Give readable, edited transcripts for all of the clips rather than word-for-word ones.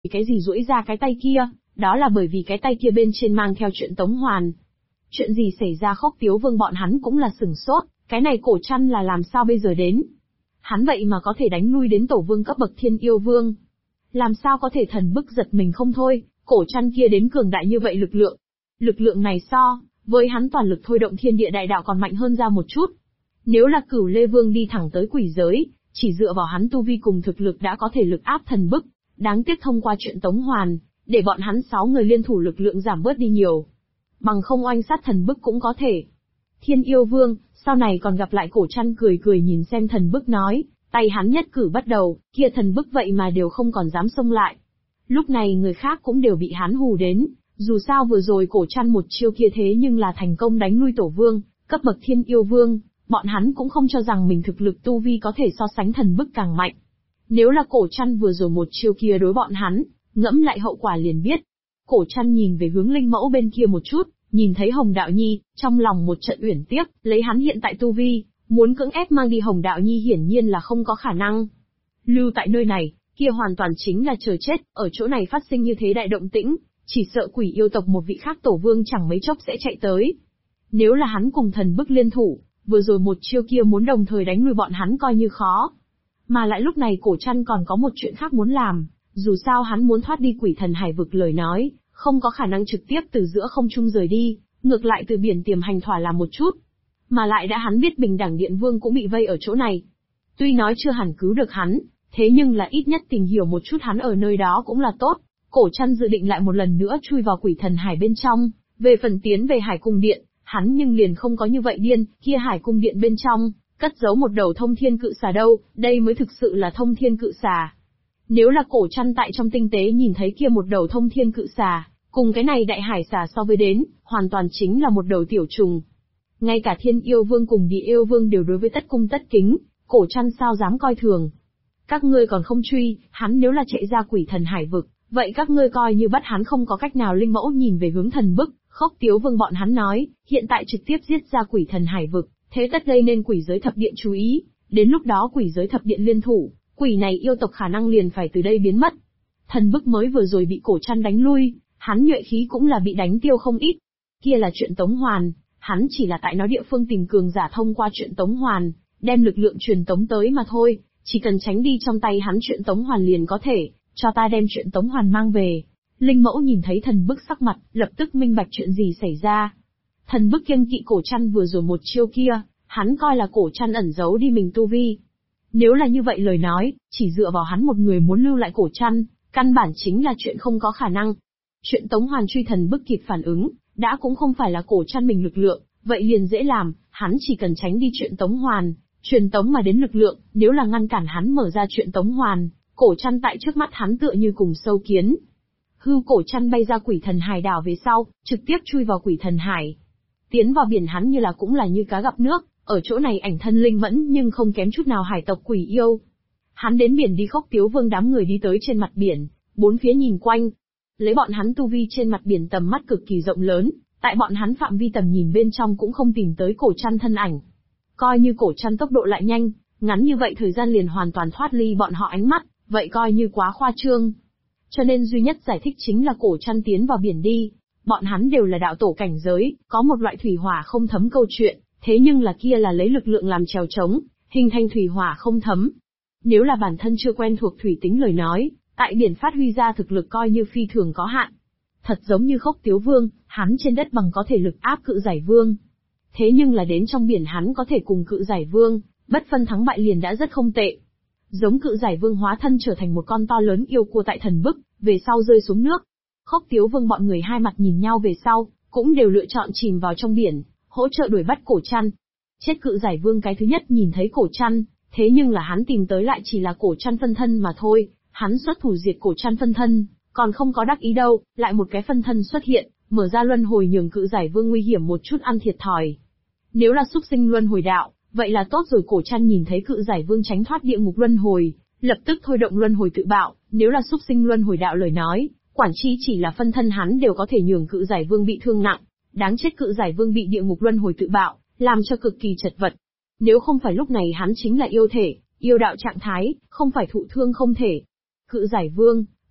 cái gì duỗi ra cái tay kia, đó là bởi vì cái tay kia bên trên mang theo chuyện Tống Hoàn. Chuyện gì xảy ra? Khốc Tiếu Vương bọn hắn cũng là sửng sốt, cái này Cổ Trăn là làm sao bây giờ đến? Hắn vậy mà có thể đánh lui đến tổ vương cấp bậc Thiên Yêu Vương. Làm sao có thể? Thần Bức giật mình không thôi, Cổ Trăn kia đến cường đại như vậy lực lượng. Lực lượng này so với hắn toàn lực thôi động thiên địa đại đạo còn mạnh hơn ra một chút. Nếu là Cửu Lê Vương đi thẳng tới quỷ giới, chỉ dựa vào hắn tu vi cùng thực lực đã có thể lực áp Thần Bức. Đáng tiếc thông qua chuyện Tống Hoàn, để bọn hắn 6 người liên thủ lực lượng giảm bớt đi nhiều. Bằng không oanh sát Thần Bức cũng có thể. Thiên Yêu Vương, sau này còn gặp lại? Cổ Trăn cười cười nhìn xem Thần Bức nói, tay hắn nhất cử bắt đầu, kia Thần Bức vậy mà đều không còn dám xông lại. Lúc này người khác cũng đều bị hắn hù đến, dù sao vừa rồi Cổ Trăn một chiêu kia thế nhưng là thành công đánh lui tổ vương, cấp bậc Thiên Yêu Vương, bọn hắn cũng không cho rằng mình thực lực tu vi có thể so sánh Thần Bức càng mạnh. Nếu là Cổ Trăn vừa rồi một chiêu kia đối bọn hắn, ngẫm lại hậu quả liền biết. Cổ Trăn nhìn về hướng Linh Mẫu bên kia một chút, nhìn thấy Hồng Đạo Nhi, trong lòng một trận uyển tiếc, lấy hắn hiện tại tu vi, muốn cưỡng ép mang đi Hồng Đạo Nhi hiển nhiên là không có khả năng. Lưu tại nơi này, kia hoàn toàn chính là chờ chết, ở chỗ này phát sinh như thế đại động tĩnh, chỉ sợ quỷ yêu tộc một vị khác tổ vương chẳng mấy chốc sẽ chạy tới. Nếu là hắn cùng Thần Bức liên thủ, vừa rồi một chiêu kia muốn đồng thời đánh lui bọn hắn coi như khó. Mà lại lúc này Cổ Trăn còn có một chuyện khác muốn làm, dù sao hắn muốn thoát đi Quỷ Thần Hải vực lời nói, không có khả năng trực tiếp từ giữa không trung rời đi, ngược lại từ biển tiềm hành thỏa làm một chút. Mà lại đã hắn biết Bình Đẳng Điện Vương cũng bị vây ở chỗ này. Tuy nói chưa hẳn cứu được hắn, thế nhưng là ít nhất tìm hiểu một chút hắn ở nơi đó cũng là tốt. Cổ Trăn dự định lại một lần nữa chui vào Quỷ Thần Hải bên trong, về phần tiến về Hải Cung Điện, hắn nhưng liền không có như vậy điên, kia Hải Cung Điện bên trong, cất giấu một đầu thông thiên cự xà đâu, đây mới thực sự là thông thiên cự xà. Nếu là Cổ Trăn tại trong tinh tế nhìn thấy kia một đầu thông thiên cự xà, cùng cái này đại hải xà so với đến, hoàn toàn chính là một đầu tiểu trùng. Ngay cả Thiên Yêu Vương cùng Địa Yêu Vương đều đối với tất cung tất kính, Cổ Trăn sao dám coi thường. Các ngươi còn không truy, hắn nếu là chạy ra Quỷ Thần Hải vực, vậy các ngươi coi như bắt hắn không có cách nào. Linh Mẫu nhìn về hướng Thần Bức, Khốc Tiếu Vương bọn hắn nói, hiện tại trực tiếp giết ra Quỷ Thần Hải vực, thế tất gây nên Quỷ giới thập điện chú ý, đến lúc đó Quỷ giới thập điện liên thủ, quỷ này yêu tộc khả năng liền phải từ đây biến mất. Thần Bức mới vừa rồi bị Cổ Trăn đánh lui, hắn nhuệ khí cũng là bị đánh tiêu không ít. Kia là chuyện Tống Hoàn, hắn chỉ là tại nó địa phương tìm cường giả thông qua chuyện Tống Hoàn, đem lực lượng truyền tống tới mà thôi, chỉ cần tránh đi trong tay hắn chuyện Tống Hoàn liền có thể, cho ta đem chuyện Tống Hoàn mang về. Linh Mẫu nhìn thấy Thần Bức sắc mặt, lập tức minh bạch chuyện gì xảy ra. Thần Bức kiêng kỵ Cổ Trăn vừa rồi một chiêu kia, hắn coi là Cổ Trăn ẩn giấu đi mình tu vi. Nếu là như vậy lời nói, chỉ dựa vào hắn một người muốn lưu lại Cổ Trăn, căn bản chính là chuyện không có khả năng. Chuyện Tống Hoàn truy Thần Bức kịp phản ứng, đã cũng không phải là Cổ Trăn mình lực lượng, vậy liền dễ làm, hắn chỉ cần tránh đi chuyện Tống Hoàn, truyền tống mà đến lực lượng, nếu là ngăn cản hắn mở ra chuyện Tống Hoàn, Cổ Trăn tại trước mắt hắn tựa như cùng sâu kiến. Cổ Trăn bay ra Quỷ Thần Hải đảo về sau, trực tiếp chui vào Quỷ Thần Hải. Tiến vào biển hắn như là cũng là như cá gặp nước, ở chỗ này ảnh thân linh mẫn nhưng không kém chút nào hải tộc quỷ yêu. Hắn đến biển đi. Khốc Tiếu Vương đám người đi tới trên mặt biển, bốn phía nhìn quanh. Lấy bọn hắn tu vi trên mặt biển tầm mắt cực kỳ rộng lớn, tại bọn hắn phạm vi tầm nhìn bên trong cũng không tìm tới Cổ Trăn thân ảnh. Coi như Cổ Trăn tốc độ lại nhanh, ngắn như vậy thời gian liền hoàn toàn thoát ly bọn họ ánh mắt, vậy coi như quá khoa trương. Cho nên duy nhất giải thích chính là Cổ Trăn tiến vào biển đi. Bọn hắn đều là đạo tổ cảnh giới, có một loại thủy hỏa không thấm câu chuyện, thế nhưng là kia là lấy lực lượng làm chèo trống, hình thành thủy hỏa không thấm. Nếu là bản thân chưa quen thuộc thủy tính lời nói, tại biển phát huy ra thực lực coi như phi thường có hạn. Thật giống như Khốc Tiếu Vương, hắn trên đất bằng có thể lực áp Cự Giải Vương. Thế nhưng là đến trong biển hắn có thể cùng Cự Giải Vương, bất phân thắng bại liền đã rất không tệ. Giống Cự Giải Vương hóa thân trở thành một con to lớn yêu cua tại Thần Bức, về sau rơi xuống nước. Khốc Tiếu Vương bọn người hai mặt nhìn nhau về sau, cũng đều lựa chọn chìm vào trong biển, hỗ trợ đuổi bắt Cổ Trăn. Chết Cự Giải Vương cái thứ nhất nhìn thấy Cổ Trăn, thế nhưng là hắn tìm tới lại chỉ là Cổ Trăn phân thân mà thôi, hắn xuất thủ diệt Cổ Trăn phân thân, còn không có đắc ý đâu, lại một cái phân thân xuất hiện, mở ra luân hồi nhường Cự Giải Vương nguy hiểm một chút ăn thiệt thòi. Nếu là súc sinh luân hồi đạo, vậy là tốt rồi. Cổ Trăn nhìn thấy Cự Giải Vương tránh thoát địa ngục luân hồi, lập tức thôi động luân hồi tự bạo, nếu là súc sinh luân hồi đạo lời nói, quản chi chỉ là phân thân hắn đều có thể nhường Cự Giải Vương bị thương nặng. Đáng chết Cự Giải Vương bị địa ngục luân hồi tự bạo, làm cho cực kỳ chật vật. Nếu không phải lúc này hắn chính là yêu thể, yêu đạo trạng thái, không phải thụ thương không thể. Cự Giải Vương,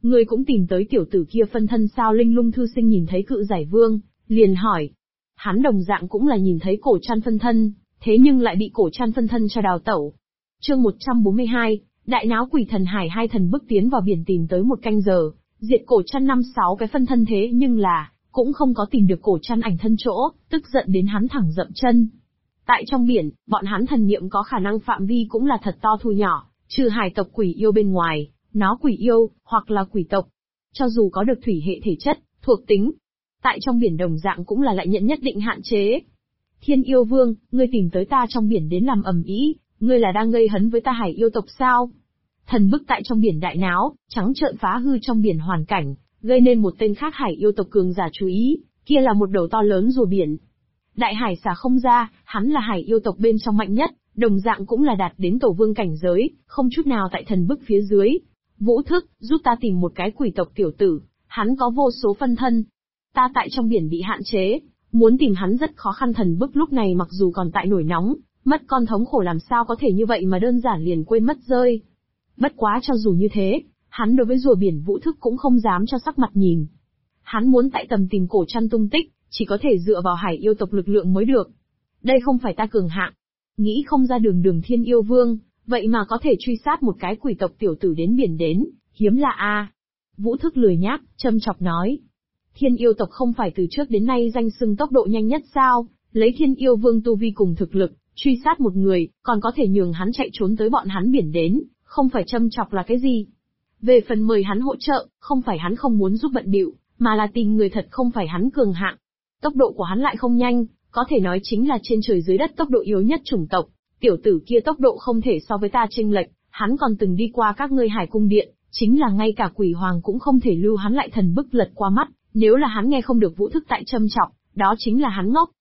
ngươi cũng tìm tới tiểu tử kia phân thân sao? Linh Lung thư sinh nhìn thấy Cự Giải Vương, liền hỏi. Hắn đồng dạng cũng là nhìn thấy Cổ Trăn phân thân, thế nhưng lại bị Cổ Trăn phân thân cho đào tẩu. Chương 142, đại náo Quỷ Thần Hải. Hai thần bức tiến vào biển tìm tới 1 canh giờ, diệt Cổ Trăn 5-6 cái phân thân, thế nhưng là cũng không có tìm được Cổ Trăn ảnh thân chỗ, tức giận đến hắn thẳng dậm chân. Tại trong biển, bọn hắn thần niệm có khả năng phạm vi cũng là thật to thu nhỏ, trừ hải tộc quỷ yêu bên ngoài, nó quỷ yêu, hoặc là quỷ tộc. Cho dù có được thủy hệ thể chất, thuộc tính, tại trong biển đồng dạng cũng là lại nhận nhất định hạn chế. Thiên Yêu Vương, ngươi tìm tới ta trong biển đến làm ầm ĩ, ngươi là đang gây hấn với ta hải yêu tộc sao? Thần bức tại trong biển đại náo, trắng trợn phá hư trong biển hoàn cảnh, gây nên một tên khác hải yêu tộc cường giả chú ý, kia là một đầu to lớn rùa biển. Đại hải xà không ra, hắn là hải yêu tộc bên trong mạnh nhất, đồng dạng cũng là đạt đến tổ vương cảnh giới, không chút nào tại thần bức phía dưới. Vũ Thức, giúp ta tìm một cái quỷ tộc tiểu tử, hắn có vô số phân thân. Ta tại trong biển bị hạn chế, muốn tìm hắn rất khó khăn. Thần bức lúc này mặc dù còn tại nổi nóng, mất con thống khổ làm sao có thể như vậy mà đơn giản liền quên mất rơi. Bất quá cho dù như thế, hắn đối với rùa biển Vũ Thức cũng không dám cho sắc mặt nhìn. Hắn muốn tại tầm tìm Cổ Trăn tung tích, chỉ có thể dựa vào hải yêu tộc lực lượng mới được. Đây không phải ta cường hạng. Nghĩ không ra đường Thiên Yêu Vương, vậy mà có thể truy sát một cái quỷ tộc tiểu tử đến biển đến, hiếm lạ a. Vũ Thức lười nhác, châm chọc nói. Thiên yêu tộc không phải từ trước đến nay danh xưng tốc độ nhanh nhất sao? Lấy Thiên Yêu Vương tu vi cùng thực lực, truy sát một người, còn có thể nhường hắn chạy trốn tới bọn hắn biển đến, không phải châm chọc là cái gì? Về phần mời hắn hỗ trợ, không phải hắn không muốn giúp bận bịu, mà là tìm người thật không phải hắn cường hạng. Tốc độ của hắn lại không nhanh, có thể nói chính là trên trời dưới đất tốc độ yếu nhất chủng tộc. Tiểu tử kia tốc độ không thể so với ta chênh lệch, hắn còn từng đi qua các ngươi hải cung điện, chính là ngay cả quỷ hoàng cũng không thể lưu hắn lại. Thần bức lật qua mắt, nếu là hắn nghe không được Vũ Thức tại châm chọc, đó chính là hắn ngốc.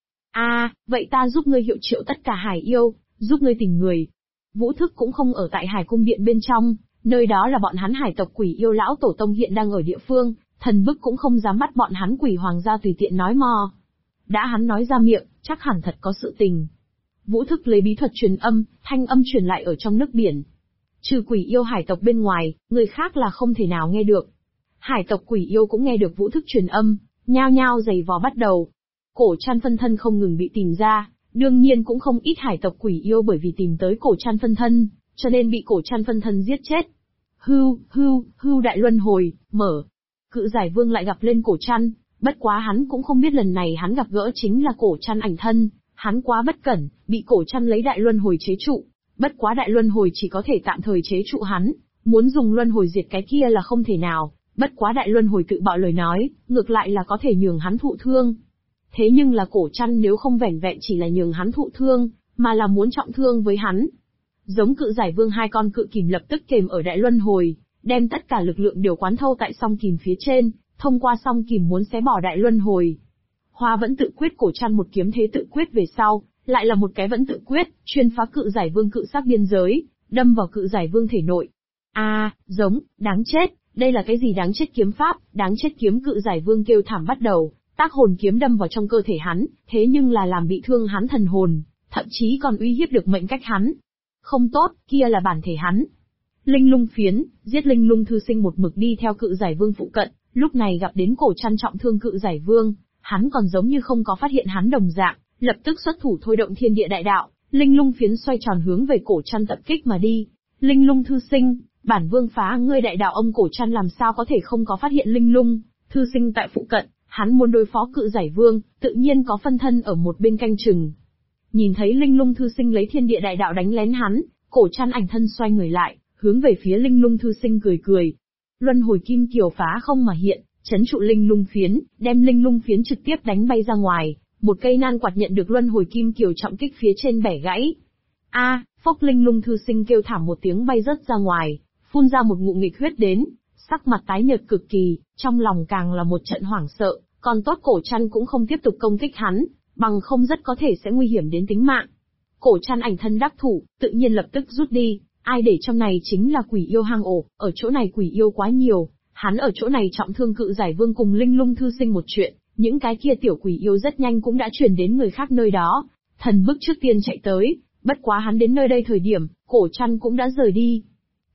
Vậy ta giúp ngươi hiệu triệu tất cả hải yêu, giúp ngươi tìm người. Vũ Thức cũng không ở tại hải cung điện bên trong, nơi đó là bọn hắn hải tộc quỷ yêu lão tổ tông hiện đang ở địa phương, thần bức cũng không dám bắt bọn hắn quỷ hoàng gia tùy tiện nói mò. Đã hắn nói ra miệng, chắc hẳn thật có sự tình. Vũ Thức lấy bí thuật truyền âm, thanh âm truyền lại ở trong nước biển. Trừ quỷ yêu hải tộc bên ngoài, người khác là không thể nào nghe được. Hải tộc quỷ yêu cũng nghe được Vũ Thức truyền âm, nhao nhao giày vò bắt đầu. Cổ Trăn phân thân không ngừng bị tìm ra, đương nhiên cũng không ít hải tộc quỷ yêu bởi vì tìm tới Cổ Trăn phân thân, cho nên bị Cổ Trăn phân thân giết chết. Hưu đại luân hồi, mở. Cự Giải Vương lại gặp lên Cổ Trăn, bất quá hắn cũng không biết lần này hắn gặp gỡ chính là Cổ Trăn ảnh thân, hắn quá bất cẩn, bị Cổ Trăn lấy đại luân hồi chế trụ. Bất quá đại luân hồi chỉ có thể tạm thời chế trụ hắn, muốn dùng luân hồi diệt cái kia là không thể nào, bất quá đại luân hồi tự bạo lời nói, ngược lại là có thể nhường hắn thụ thương. Thế nhưng là Cổ Trăn nếu không vẻn vẹn chỉ là nhường hắn thụ thương, mà là muốn trọng thương với hắn. Giống Cự Giải Vương hai con cự kìm lập tức kềm ở đại luân hồi, đem tất cả lực lượng đều quán thâu tại song kìm phía trên, thông qua song kìm muốn xé bỏ đại luân hồi. Hoa vẫn tự quyết Cổ Trăn một kiếm thế tự quyết về sau, lại là một cái vẫn tự quyết, chuyên phá Cự Giải Vương cự sắc biên giới, đâm vào Cự Giải Vương thể nội. Đáng chết, đây là cái gì đáng chết kiếm pháp, đáng chết kiếm. Cự Giải Vương kêu thảm bắt đầu, tác hồn kiếm đâm vào trong cơ thể hắn, thế nhưng là làm bị thương hắn thần hồn, thậm chí còn uy hiếp được mệnh cách hắn. Không tốt, kia là bản thể hắn. Linh Lung phiến, giết Linh Lung thư sinh một mực đi theo Cự Giải Vương phụ cận, lúc này gặp đến Cổ Trăn trọng thương Cự Giải Vương, hắn còn giống như không có phát hiện hắn đồng dạng, lập tức xuất thủ thôi động thiên địa đại đạo, Linh Lung phiến xoay tròn hướng về Cổ Trăn tập kích mà đi. Linh Lung thư sinh, bản vương phá ngươi đại đạo. Ông Cổ Trăn làm sao có thể không có phát hiện Linh Lung thư sinh tại phụ cận, hắn muốn đối phó Cự Giải Vương, tự nhiên có phân thân ở một bên canh chừng. Nhìn thấy Linh Lung thư sinh lấy thiên địa đại đạo đánh lén hắn, Cổ Trăn ảnh thân xoay người lại, hướng về phía Linh Lung thư sinh cười cười. Luân hồi kim kiều phá không mà hiện, chấn trụ Linh Lung phiến, đem Linh Lung phiến trực tiếp đánh bay ra ngoài. Một cây nan quạt nhận được luân hồi kim kiều trọng kích phía trên bẻ gãy. Phốc. Linh Lung thư sinh kêu thảm một tiếng bay rớt ra ngoài, phun ra một ngụm nghịch huyết đến, sắc mặt tái nhợt cực kỳ, trong lòng càng là một trận hoảng sợ. Còn tốt Cổ Trăn cũng không tiếp tục công kích hắn, bằng không rất có thể sẽ nguy hiểm đến tính mạng. Cổ Trăn ảnh thân đắc thủ, tự nhiên lập tức rút đi. Ai để trong này chính là quỷ yêu hang ổ, ở chỗ này quỷ yêu quá nhiều, hắn ở chỗ này trọng thương Cự Giải Vương cùng Linh Lung thư sinh một chuyện, những cái kia tiểu quỷ yêu rất nhanh cũng đã truyền đến người khác nơi đó. Thần bức trước tiên chạy tới, bất quá hắn đến nơi đây thời điểm, Cổ Trăn cũng đã rời đi.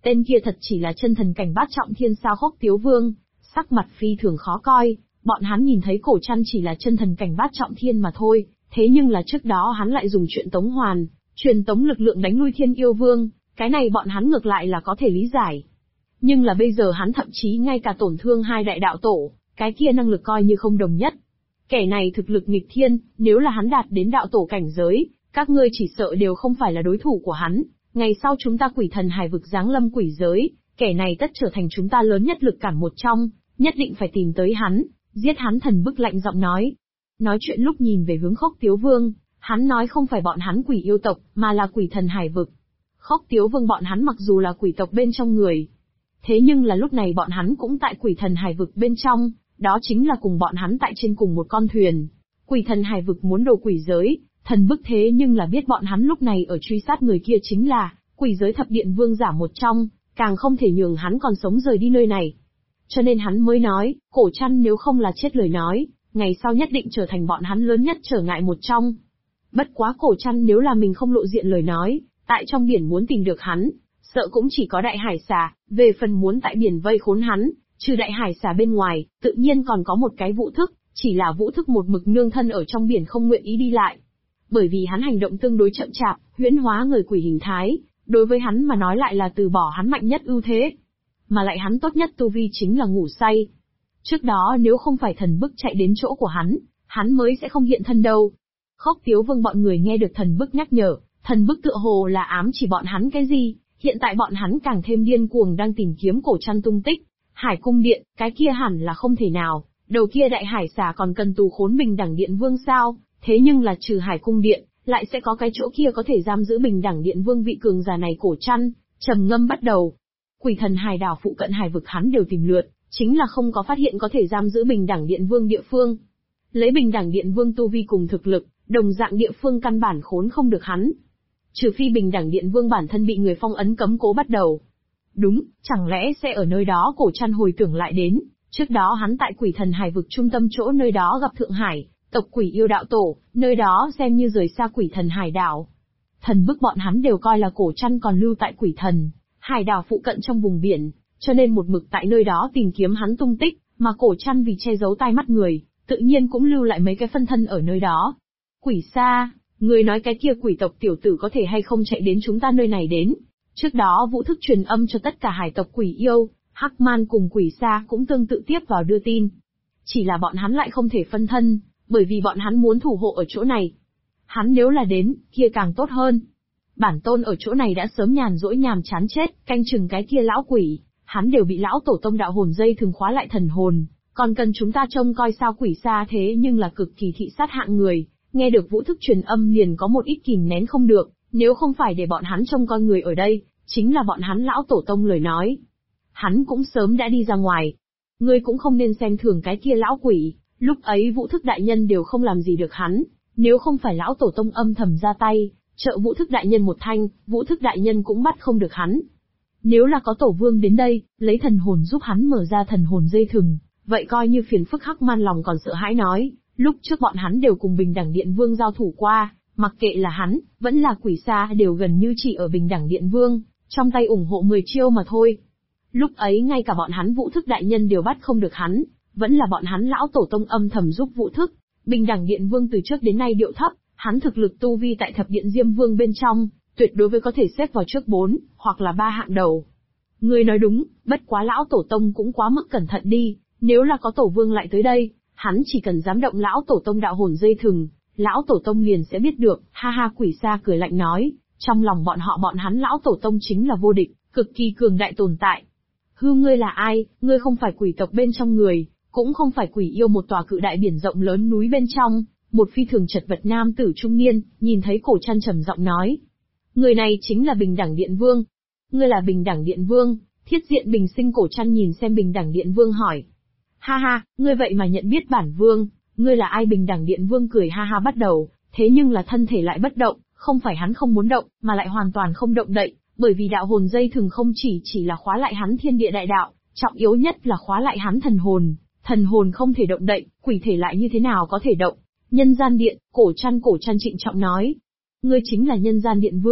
Tên kia thật chỉ là chân thần cảnh bát trọng thiên sao? Khốc Tiếu Vương, sắc mặt phi thường khó coi, bọn hắn nhìn thấy Cổ Trăn chỉ là chân thần cảnh bát trọng thiên mà thôi, thế nhưng là trước đó hắn lại dùng chuyện tống hoàn, truyền tống lực lượng đánh lui Thiên Yêu Vương, cái này bọn hắn ngược lại là có thể lý giải. Nhưng là bây giờ hắn thậm chí ngay cả tổn thương hai đại đạo tổ, cái kia năng lực coi như không đồng nhất. Kẻ này thực lực nghịch thiên, nếu là hắn đạt đến đạo tổ cảnh giới, các ngươi chỉ sợ đều không phải là đối thủ của hắn. Ngày sau chúng ta Quỷ Thần Hải vực giáng lâm quỷ giới, kẻ này tất trở thành chúng ta lớn nhất lực cản một trong, nhất định phải tìm tới hắn, giết hắn. Thần Bức lạnh giọng nói. Nói chuyện lúc nhìn về hướng Khốc Tiếu Vương, hắn nói không phải bọn hắn quỷ yêu tộc, mà là Quỷ Thần Hải vực. Khốc Tiếu Vương bọn hắn mặc dù là quỷ tộc bên trong người, thế nhưng là lúc này bọn hắn cũng tại Quỷ Thần Hải vực bên trong, đó chính là cùng bọn hắn tại trên cùng một con thuyền. Quỷ Thần Hải vực muốn đồ quỷ giới, Thần Bức thế nhưng là biết bọn hắn lúc này ở truy sát người kia chính là quỷ giới thập điện vương giả một trong, càng không thể nhường hắn còn sống rời đi nơi này. Cho nên hắn mới nói, Cổ Trăn nếu không là chết lời nói, ngày sau nhất định trở thành bọn hắn lớn nhất trở ngại một trong. Bất quá Cổ Trăn nếu là mình không lộ diện lời nói, tại trong biển muốn tìm được hắn, sợ cũng chỉ có đại hải xà, về phần muốn tại biển vây khốn hắn, trừ đại hải xà bên ngoài, tự nhiên còn có một cái Vũ Thức, chỉ là Vũ Thức một mực nương thân ở trong biển không nguyện ý đi lại. Bởi vì hắn hành động tương đối chậm chạp, huyễn hóa người quỷ hình thái, đối với hắn mà nói lại là từ bỏ hắn mạnh nhất ưu thế. Mà lại hắn tốt nhất tu vi chính là ngủ say. Trước đó nếu không phải Thần Bức chạy đến chỗ của hắn mới sẽ không hiện thân đâu. Khốc Tiếu Vương bọn người nghe được Thần Bức nhắc nhở, Thần Bức tựa hồ là ám chỉ bọn hắn cái gì, hiện tại bọn hắn càng thêm điên cuồng đang tìm kiếm Cổ Trăn tung tích. Hải cung điện, cái kia hẳn là không thể nào, đầu kia đại hải xà còn cần tù khốn Bình Đẳng Điện Vương sao, thế nhưng là trừ Hải cung điện, lại sẽ có cái chỗ kia có thể giam giữ Bình Đẳng Điện Vương vị cường giả này. Cổ Trăn trầm ngâm bắt đầu. Quỷ Thần Hải đảo phụ cận hải vực hắn đều tìm lượt, chính là không có phát hiện có thể giam giữ Bình Đẳng Điện Vương địa phương. Lấy Bình Đẳng Điện Vương tu vi cùng thực lực, đồng dạng địa phương căn bản khốn không được hắn. Trừ phi Bình Đẳng Điện Vương bản thân bị người phong ấn cấm cố bắt đầu. Đúng, chẳng lẽ sẽ ở nơi đó? Cổ Trăn hồi tưởng lại đến, trước đó hắn tại Quỷ Thần Hải vực trung tâm chỗ nơi đó gặp Thượng Hải tộc quỷ yêu đạo tổ, nơi đó xem như rời xa Quỷ Thần Hải đảo. Thần Bức bọn hắn đều coi là Cổ Trăn còn lưu tại Quỷ Thần Hải đảo phụ cận trong vùng biển, cho nên một mực tại nơi đó tìm kiếm hắn tung tích, mà Cổ Trăn vì che giấu tai mắt người, tự nhiên cũng lưu lại mấy cái phân thân ở nơi đó. Quỷ Sa, người nói cái kia quỷ tộc tiểu tử có thể hay không chạy đến chúng ta nơi này đến? Trước đó Vũ Thức truyền âm cho tất cả hải tộc quỷ yêu, Hắc Man cùng Quỷ Sa cũng tương tự tiếp vào đưa tin. Chỉ là bọn hắn lại không thể phân thân, bởi vì bọn hắn muốn thủ hộ ở chỗ này. Hắn nếu là đến, kia càng tốt hơn. Bản tôn ở chỗ này đã sớm nhàn rỗi nhàm chán chết, canh chừng cái kia lão quỷ, hắn đều bị lão tổ tông đạo hồn dây thường khóa lại thần hồn, còn cần chúng ta trông coi sao? Quỷ Sa thế nhưng là cực kỳ thị sát hạng người, nghe được Vũ Thức truyền âm liền có một ít kìm nén không được, nếu không phải để bọn hắn trông coi người ở đây, chính là bọn hắn lão tổ tông lời nói, hắn cũng sớm đã đi ra ngoài. Ngươi cũng không nên xem thường cái kia lão quỷ, lúc ấy Vũ Thức đại nhân đều không làm gì được hắn, nếu không phải lão tổ tông âm thầm ra tay, trợ Vũ Thức đại nhân một thanh, Vũ Thức đại nhân cũng bắt không được hắn. Nếu là có tổ vương đến đây, lấy thần hồn giúp hắn mở ra thần hồn dây thừng, vậy coi như phiền phức. Hắc Man lòng còn sợ hãi nói, lúc trước bọn hắn đều cùng Bình Đẳng Điện Vương giao thủ qua, mặc kệ là hắn, vẫn là Quỷ Sa đều gần như chỉ ở Bình Đẳng Điện Vương trong tay ủng hộ 10 chiêu mà thôi. Lúc ấy ngay cả bọn hắn Vũ Thức đại nhân đều bắt không được hắn, vẫn là bọn hắn lão tổ tông âm thầm giúp Vũ Thức. Bình Đẳng Điện Vương từ trước đến nay điệu thấp, hắn thực lực tu vi tại thập điện Diêm Vương bên trong, tuyệt đối với có thể xếp vào trước 4, hoặc là 3 hạng đầu. Ngươi nói đúng, bất quá lão tổ tông cũng quá mức cẩn thận đi, nếu là có tổ vương lại tới đây, hắn chỉ cần dám động lão tổ tông đạo hồn dây thừng, lão tổ tông liền sẽ biết được. Ha ha. Quỷ Sa cười lạnh nói, trong lòng bọn hắn lão tổ tông chính là vô địch, cực kỳ cường đại tồn tại. Hư, ngươi là ai? Ngươi không phải quỷ tộc bên trong người, cũng không phải quỷ yêu. Một tòa cự đại biển rộng lớn núi bên trong, một phi thường chật vật nam tử trung niên, nhìn thấy Cổ Trăn trầm giọng nói. Người này chính là Bình Đẳng Điện Vương. Ngươi là Bình Đẳng Điện Vương? Thiết diện bình sinh. Cổ Trăn nhìn xem Bình Đẳng Điện Vương hỏi. Ha ha, ngươi vậy mà nhận biết bản vương, ngươi là ai? Bình Đẳng Điện Vương cười ha ha bắt đầu, thế nhưng là thân thể lại bất động, không phải hắn không muốn động, mà lại hoàn toàn không động đậy, bởi vì đạo hồn dây thừng không chỉ là khóa lại hắn thiên địa đại đạo, trọng yếu nhất là khóa lại hắn thần hồn không thể động đậy, quỷ thể lại như thế nào có thể động. Nhân gian điện, Cổ Trăn trịnh trọng nói. Ngươi chính là Nhân gian điện vương,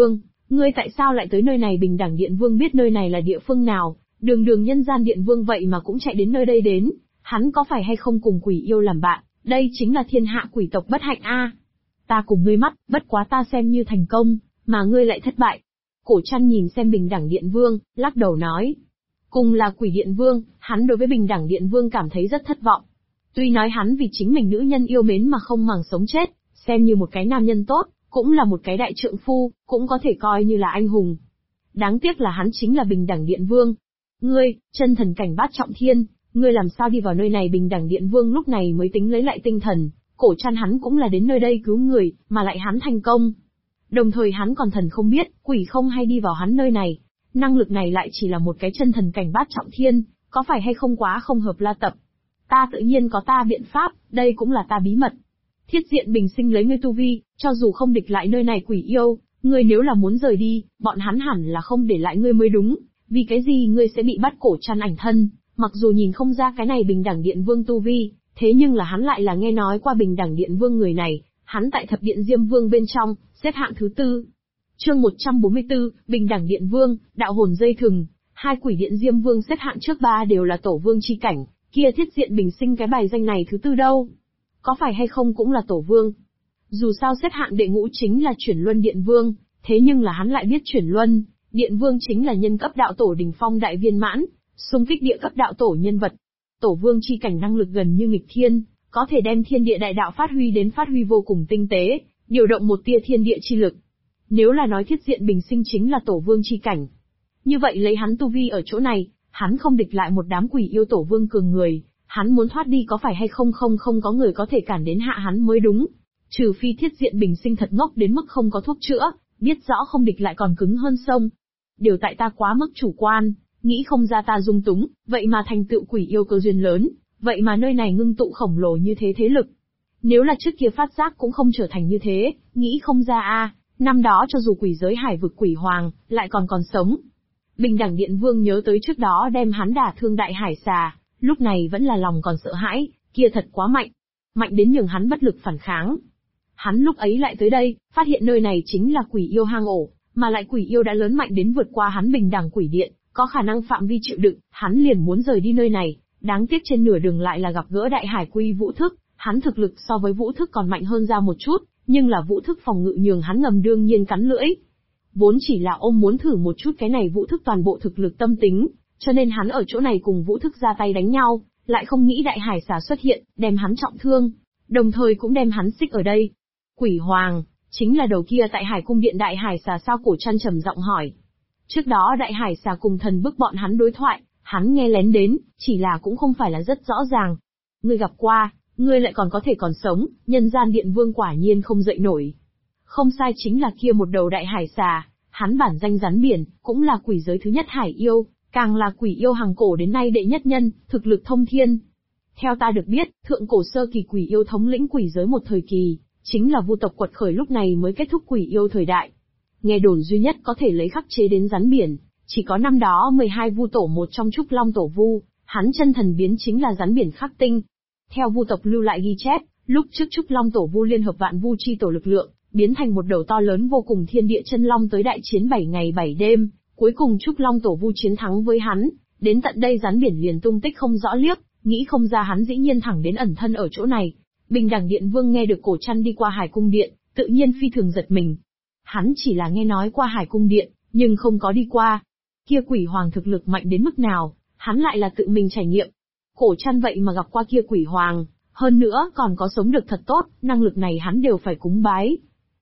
Ngươi tại sao lại tới nơi này? Bình đẳng Điện Vương biết nơi này là địa phương nào, đường đường nhân gian Điện Vương vậy mà cũng chạy đến nơi đây đến, hắn có phải hay không cùng quỷ yêu làm bạn, đây chính là thiên hạ quỷ tộc bất hạnh a. Ta cùng ngươi mắt, bất quá ta xem như thành công, mà ngươi lại thất bại. Cổ Trăn nhìn xem Bình đẳng Điện Vương, lắc đầu nói. Cùng là quỷ Điện Vương, hắn đối với Bình đẳng Điện Vương cảm thấy rất thất vọng. Tuy nói hắn vì chính mình nữ nhân yêu mến mà không màng sống chết, xem như một cái nam nhân tốt, cũng là một cái đại trượng phu, cũng có thể coi như là anh hùng. Đáng tiếc là hắn chính là Bình đẳng Điện Vương. Ngươi, chân thần cảnh bát trọng thiên, ngươi làm sao đi vào nơi này? Bình đẳng Điện Vương lúc này mới tính lấy lại tinh thần, Cổ Trăn hắn cũng là đến nơi đây cứu người, mà lại hắn thành công. Đồng thời hắn còn thần không biết, quỷ không hay đi vào hắn nơi này. Năng lực này lại chỉ là một cái chân thần cảnh bát trọng thiên, có phải hay không quá không hợp La Tập? Ta tự nhiên có ta biện pháp, đây cũng là ta bí mật. Thiết Diện Bình Sinh lấy ngươi tu vi, cho dù không địch lại nơi này quỷ yêu, ngươi nếu là muốn rời đi, bọn hắn hẳn là không để lại ngươi mới đúng, vì cái gì ngươi sẽ bị bắt? Cổ Trăn ảnh thân, mặc dù nhìn không ra cái này Bình đẳng Điện Vương tu vi, thế nhưng là hắn lại là nghe nói qua Bình đẳng Điện Vương người này, hắn tại Thập Điện Diêm Vương bên trong, xếp hạng thứ 4. Chương 144, Bình đẳng Điện Vương, đạo hồn dây thừng, hai quỷ Điện Diêm Vương xếp hạng trước 3 đều là tổ vương chi cảnh, kia Thiết Diện Bình Sinh cái bài danh này thứ 4 đâu? Có phải hay không cũng là tổ vương? Dù sao xếp hạng đệ ngũ chính là Chuyển Luân Điện Vương, thế nhưng là hắn lại biết Chuyển Luân Điện Vương chính là nhân cấp đạo tổ đỉnh phong đại viên mãn, xung kích địa cấp đạo tổ nhân vật. Tổ vương chi cảnh năng lực gần như nghịch thiên, có thể đem thiên địa đại đạo phát huy vô cùng tinh tế, điều động một tia thiên địa chi lực. Nếu là nói Thiết Diện Bình Sinh chính là tổ vương chi cảnh, như vậy lấy hắn tu vi ở chỗ này, hắn không địch lại một đám quỷ yêu tổ vương cường người, hắn muốn thoát đi có phải hay không không có người có thể cản đến hạ hắn mới đúng. Trừ phi Thiết Diện Bình Sinh thật ngốc đến mức không có thuốc chữa, biết rõ không địch lại còn cứng hơn sông. Điều tại ta quá mức chủ quan, nghĩ không ra ta dung túng, vậy mà thành tựu quỷ yêu cơ duyên lớn, vậy mà nơi này ngưng tụ khổng lồ như thế thế lực. Nếu là trước kia phát giác cũng không trở thành như thế, nghĩ không ra a, năm đó cho dù quỷ giới hải vực quỷ hoàng, lại còn sống. Bình đẳng Điện Vương nhớ tới trước đó đem hắn đả thương đại hải xà, lúc này vẫn là lòng còn sợ hãi, kia thật quá mạnh. Mạnh đến nhường hắn bất lực phản kháng. Hắn lúc ấy lại tới đây, phát hiện nơi này chính là quỷ yêu hang ổ, mà lại quỷ yêu đã lớn mạnh đến vượt qua hắn Bình đẳng quỷ điện, có khả năng phạm vi chịu đựng, hắn liền muốn rời đi nơi này, đáng tiếc trên nửa đường lại là gặp gỡ đại hải quy Vũ Thức, hắn thực lực so với Vũ Thức còn mạnh hơn ra một chút, nhưng là Vũ Thức phòng ngự nhường hắn ngầm đương nhiên cắn lưỡi. Vốn chỉ là muốn thử một chút cái này Vũ Thức toàn bộ thực lực tâm tính, cho nên hắn ở chỗ này cùng Vũ Thức ra tay đánh nhau, lại không nghĩ đại hải xà xuất hiện, đem hắn trọng thương, đồng thời cũng đem hắn xích ở đây. Quỷ Hoàng, chính là đầu kia tại Hải Cung Điện đại hải xà sao? Cổ Trăn trầm giọng hỏi. Trước đó đại hải xà cùng thần bức bọn hắn đối thoại, hắn nghe lén đến, chỉ là cũng không phải là rất rõ ràng. Ngươi gặp qua, ngươi lại còn có thể còn sống, nhân gian Điện Vương quả nhiên không dậy nổi. Không sai, chính là kia một đầu đại hải xà, hắn bản danh rắn biển, cũng là quỷ giới thứ nhất hải yêu, càng là quỷ yêu hàng cổ đến nay đệ nhất nhân, thực lực thông thiên. Theo ta được biết, thượng cổ sơ kỳ quỷ yêu thống lĩnh quỷ giới một thời kỳ, chính là vu tộc quật khởi lúc này mới kết thúc quỷ yêu thời đại. Nghe đồn duy nhất có thể lấy khắc chế đến rắn biển, chỉ có năm đó 12 vu tổ một trong Trúc Long Tổ Vu, hắn chân thần biến chính là rắn biển khắc tinh. Theo vu tộc lưu lại ghi chép, lúc trước Trúc Long Tổ Vu liên hợp vạn vu chi tổ lực lượng, biến thành một đầu to lớn vô cùng thiên địa chân long tới đại chiến 7 ngày 7 đêm, cuối cùng Trúc Long Tổ Vu chiến thắng với hắn, đến tận đây rắn biển liền tung tích không rõ liếc, nghĩ không ra hắn dĩ nhiên thẳng đến ẩn thân ở chỗ này. Bình đẳng Điện Vương nghe được Cổ Trăn đi qua Hải Cung Điện, tự nhiên phi thường giật mình. Hắn chỉ là nghe nói qua Hải Cung Điện, nhưng không có đi qua. Kia quỷ hoàng thực lực mạnh đến mức nào, hắn lại là tự mình trải nghiệm. Cổ Trăn vậy mà gặp qua kia quỷ hoàng, hơn nữa còn có sống được thật tốt, năng lực này hắn đều phải cúng bái.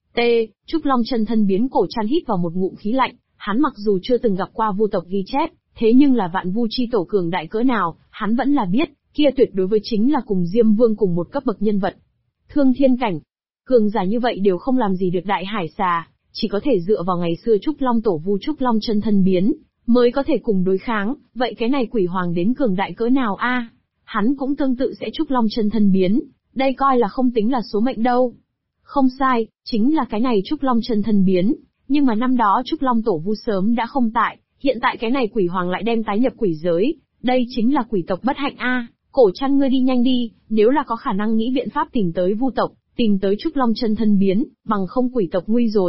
Trúc Long chân thân biến. Cổ Trăn hít vào một ngụm khí lạnh, hắn mặc dù chưa từng gặp qua vu tộc ghi chép, thế nhưng là vạn vu chi tổ cường đại cỡ nào, hắn vẫn là biết, kia tuyệt đối với chính là cùng Diêm Vương cùng một cấp bậc nhân vật. Thương thiên cảnh, cường giả như vậy đều không làm gì được đại hải xà, chỉ có thể dựa vào ngày xưa Trúc Long Tổ Vu Trúc Long chân thân biến, mới có thể cùng đối kháng, vậy cái này quỷ hoàng đến cường đại cỡ nào a? Hắn cũng tương tự sẽ Trúc Long chân thân biến, đây coi là không tính là số mệnh đâu. Không sai, chính là cái này Trúc Long chân thân biến, nhưng mà năm đó Trúc Long Tổ Vu sớm đã không tại, hiện tại cái này quỷ hoàng lại đem tái nhập quỷ giới, đây chính là quỷ tộc bất hạnh a. Cổ Trăn ngươi đi nhanh đi, nếu là có khả năng nghĩ biện pháp tìm tới vu tộc, tìm tới Trúc Long chân thân biến, bằng không quỷ tộc nguy rồi.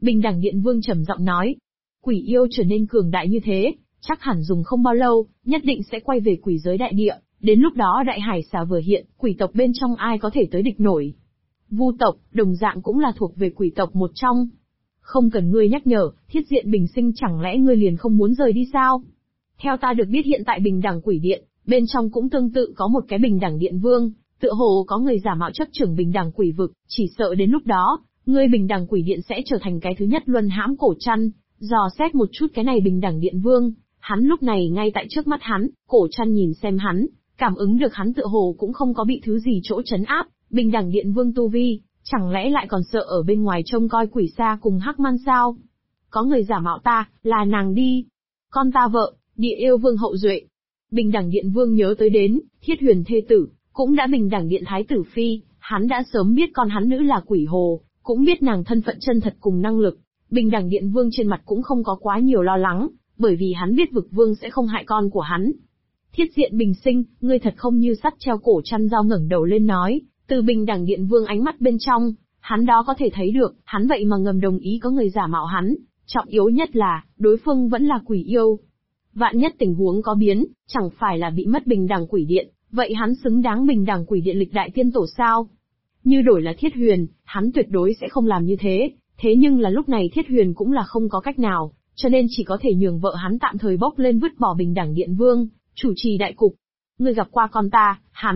Bình đẳng điện vương trầm giọng nói. Quỷ yêu trở nên cường đại như thế, chắc hẳn dùng không bao lâu, nhất định sẽ quay về quỷ giới đại địa, đến lúc đó đại hải xà vừa hiện, quỷ tộc bên trong ai có thể tới địch nổi. Vu tộc, đồng dạng cũng là thuộc về quỷ tộc một trong. Không cần ngươi nhắc nhở, Thiết Diện Bình Sinh chẳng lẽ ngươi liền không muốn rời đi sao? Theo ta được biết hiện tại Bình đẳng quỷ điện, bên trong cũng tương tự có một cái Bình đẳng điện vương, tựa hồ có người giả mạo chấp trưởng Bình đẳng quỷ vực, chỉ sợ đến lúc đó, ngươi Bình đẳng quỷ điện sẽ trở thành cái thứ nhất luân hãm cổ chăn. Dò xét một chút cái này Bình đẳng điện vương, hắn lúc này ngay tại trước mắt hắn, cổ chăn nhìn xem hắn, cảm ứng được hắn tựa hồ cũng không có bị thứ gì chỗ trấn áp, Bình đẳng điện vương tu vi, chẳng lẽ lại còn sợ ở bên ngoài trông coi quỷ xa cùng hắc man sao? Có người giả mạo ta, là nàng đi. Con ta vợ, địa yêu vương hậu duệ. Bình đẳng điện vương nhớ tới đến, Thiết Huyền thê tử, cũng đã Bình đẳng điện thái tử phi, hắn đã sớm biết con hắn nữ là quỷ hồ, cũng biết nàng thân phận chân thật cùng năng lực. Bình đẳng điện vương trên mặt cũng không có quá nhiều lo lắng, bởi vì hắn biết vực vương sẽ không hại con của hắn. Thiết Diện Bình Sinh, ngươi thật không như sắt treo cổ chăn dao ngẩng đầu lên nói, từ Bình đẳng điện vương ánh mắt bên trong, hắn đó có thể thấy được, hắn vậy mà ngầm đồng ý có người giả mạo hắn, trọng yếu nhất là, đối phương vẫn là quỷ yêu. Vạn nhất tình huống có biến, chẳng phải là bị mất Bình đẳng quỷ điện, vậy hắn xứng đáng Bình đẳng quỷ điện lịch đại tiên tổ sao? Như đổi là Thiết Huyền, hắn tuyệt đối sẽ không làm như thế, thế nhưng là lúc này Thiết Huyền cũng là không có cách nào, cho nên chỉ có thể nhường vợ hắn tạm thời bốc lên vứt bỏ Bình đẳng điện vương, chủ trì đại cục. Ngươi gặp qua con ta,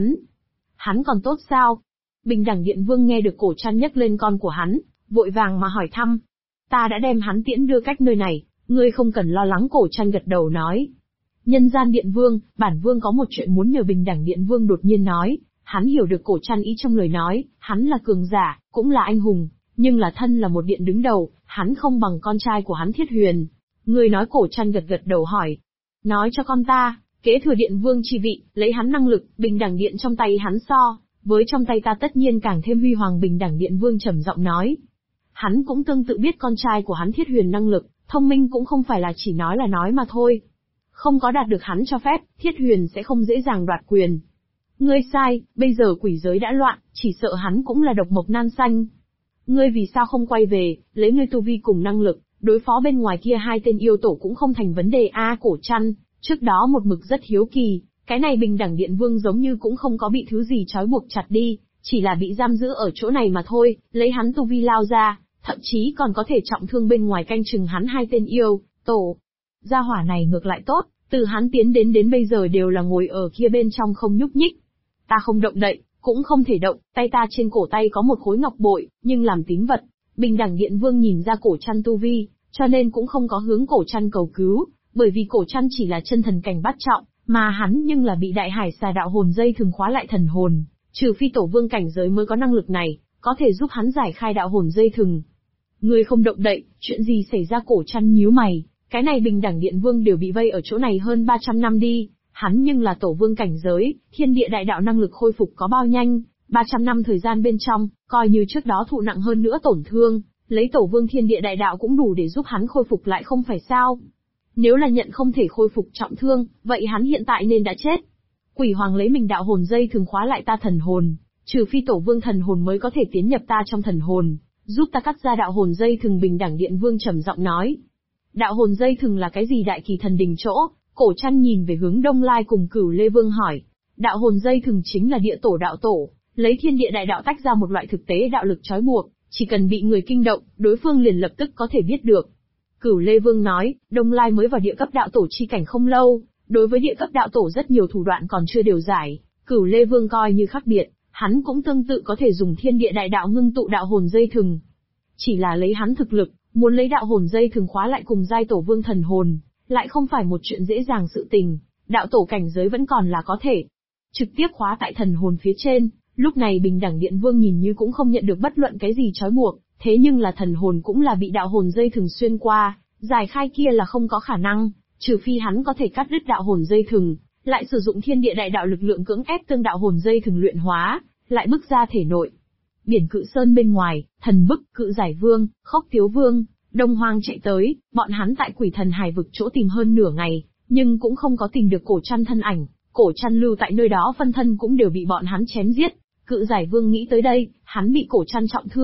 hắn còn tốt sao? Bình đẳng điện vương nghe được cổ chăn nhắc lên con của hắn, vội vàng mà hỏi thăm. Ta đã đem hắn tiễn đưa cách nơi này, ngươi không cần lo lắng, cổ chăn gật đầu nói. Nhân gian điện vương, bản vương có một chuyện muốn nhờ. Bình đẳng điện vương đột nhiên nói, hắn hiểu được cổ chăn ý trong lời nói, hắn là cường giả, cũng là anh hùng, nhưng là thân là một điện đứng đầu, hắn không bằng con trai của hắn Thiết Huyền. Ngươi nói, cổ chăn gật gật đầu hỏi. Nói cho con ta, kế thừa điện vương chi vị, lấy hắn năng lực, Bình đẳng điện trong tay hắn so với trong tay ta tất nhiên càng thêm huy hoàng. Bình đẳng điện vương trầm giọng nói. Hắn cũng tương tự biết con trai của hắn Thiết Huyền năng lực, thông minh cũng không phải là chỉ nói là nói mà thôi. Không có đạt được hắn cho phép, Thiết Huyền sẽ không dễ dàng đoạt quyền. Ngươi sai, bây giờ quỷ giới đã loạn, chỉ sợ hắn cũng là độc mộc nan xanh. Ngươi vì sao không quay về, lấy ngươi tu vi cùng năng lực, đối phó bên ngoài kia hai tên yêu tổ cũng không thành vấn đề a. Cổ chăn, trước đó một mực rất hiếu kỳ, cái này Bình đẳng điện vương giống như cũng không có bị thứ gì trói buộc chặt đi, chỉ là bị giam giữ ở chỗ này mà thôi, lấy hắn tu vi lao ra, thậm chí còn có thể trọng thương bên ngoài canh chừng hắn hai tên yêu tổ. Gia hỏa này ngược lại tốt, từ hắn tiến đến bây giờ đều là ngồi ở kia bên trong không nhúc nhích. Ta không động đậy, cũng không thể động, tay ta trên cổ tay có một khối ngọc bội, nhưng làm tín vật. Bình đẳng điện vương nhìn ra cổ chăn tu vi, cho nên cũng không có hướng cổ chăn cầu cứu, bởi vì cổ chăn chỉ là chân thần cảnh bát trọng, mà hắn nhưng là bị đại hải xà đạo hồn dây thường khóa lại thần hồn, trừ phi tổ vương cảnh giới mới có năng lực này, có thể giúp hắn giải khai đạo hồn dây thừng. Ngươi không động đậy, chuyện gì xảy ra? Cổ chăn nhíu mày, cái này Bình đẳng điện vương đều bị vây ở chỗ này hơn 300 năm đi, hắn nhưng là tổ vương cảnh giới, thiên địa đại đạo năng lực khôi phục có bao nhanh, 300 năm thời gian bên trong, coi như trước đó thụ nặng hơn nữa tổn thương, lấy tổ vương thiên địa đại đạo cũng đủ để giúp hắn khôi phục lại không phải sao? Nếu là nhận không thể khôi phục trọng thương, vậy hắn hiện tại nên đã chết. Quỷ hoàng lấy mình đạo hồn dây thường khóa lại ta thần hồn, trừ phi tổ vương thần hồn mới có thể tiến nhập ta trong thần hồn, giúp ta cắt ra đạo hồn dây thừng. Bình đẳng điện vương trầm giọng nói. Đạo hồn dây thừng là cái gì? Đại kỳ thần đình chỗ, cổ chăn nhìn về hướng Đông Lai cùng Cửu Lê Vương hỏi. Đạo hồn dây thừng chính là địa tổ đạo tổ, lấy thiên địa đại đạo tách ra một loại thực tế đạo lực trói buộc, chỉ cần bị người kinh động, đối phương liền lập tức có thể biết được. Cửu Lê Vương nói, Đông Lai mới vào địa cấp đạo tổ chi cảnh không lâu, đối với địa cấp đạo tổ rất nhiều thủ đoạn còn chưa điều giải, Cửu Lê Vương coi như khác biệt, hắn cũng tương tự có thể dùng thiên địa đại đạo ngưng tụ đạo hồn dây thừng. Chỉ là lấy hắn thực lực, muốn lấy đạo hồn dây thừng khóa lại cùng giai tổ vương thần hồn, lại không phải một chuyện dễ dàng sự tình, đạo tổ cảnh giới vẫn còn là có thể trực tiếp khóa tại thần hồn phía trên. Lúc này Bình đẳng điện vương nhìn như cũng không nhận được bất luận cái gì trói buộc, thế nhưng là thần hồn cũng là bị đạo hồn dây thừng xuyên qua, giải khai kia là không có khả năng, trừ phi hắn có thể cắt đứt đạo hồn dây thừng, lại sử dụng thiên địa đại đạo lực lượng cưỡng ép tương đạo hồn dây thừng luyện hóa, lại bức ra thể nội. Biển Cự Sơn bên ngoài, Thần Bức, Cự Giải Vương, Khốc Tiếu Vương, Đông Hoang chạy tới, bọn hắn tại Quỷ Thần Hải vực chỗ tìm hơn nửa ngày, nhưng cũng không có tìm được cổ chăn thân ảnh, cổ chăn lưu tại nơi đó phân thân cũng đều bị bọn hắn chém giết. Cự Giải Vương nghĩ tới đây, hắn bị cổ chăn trọng thương,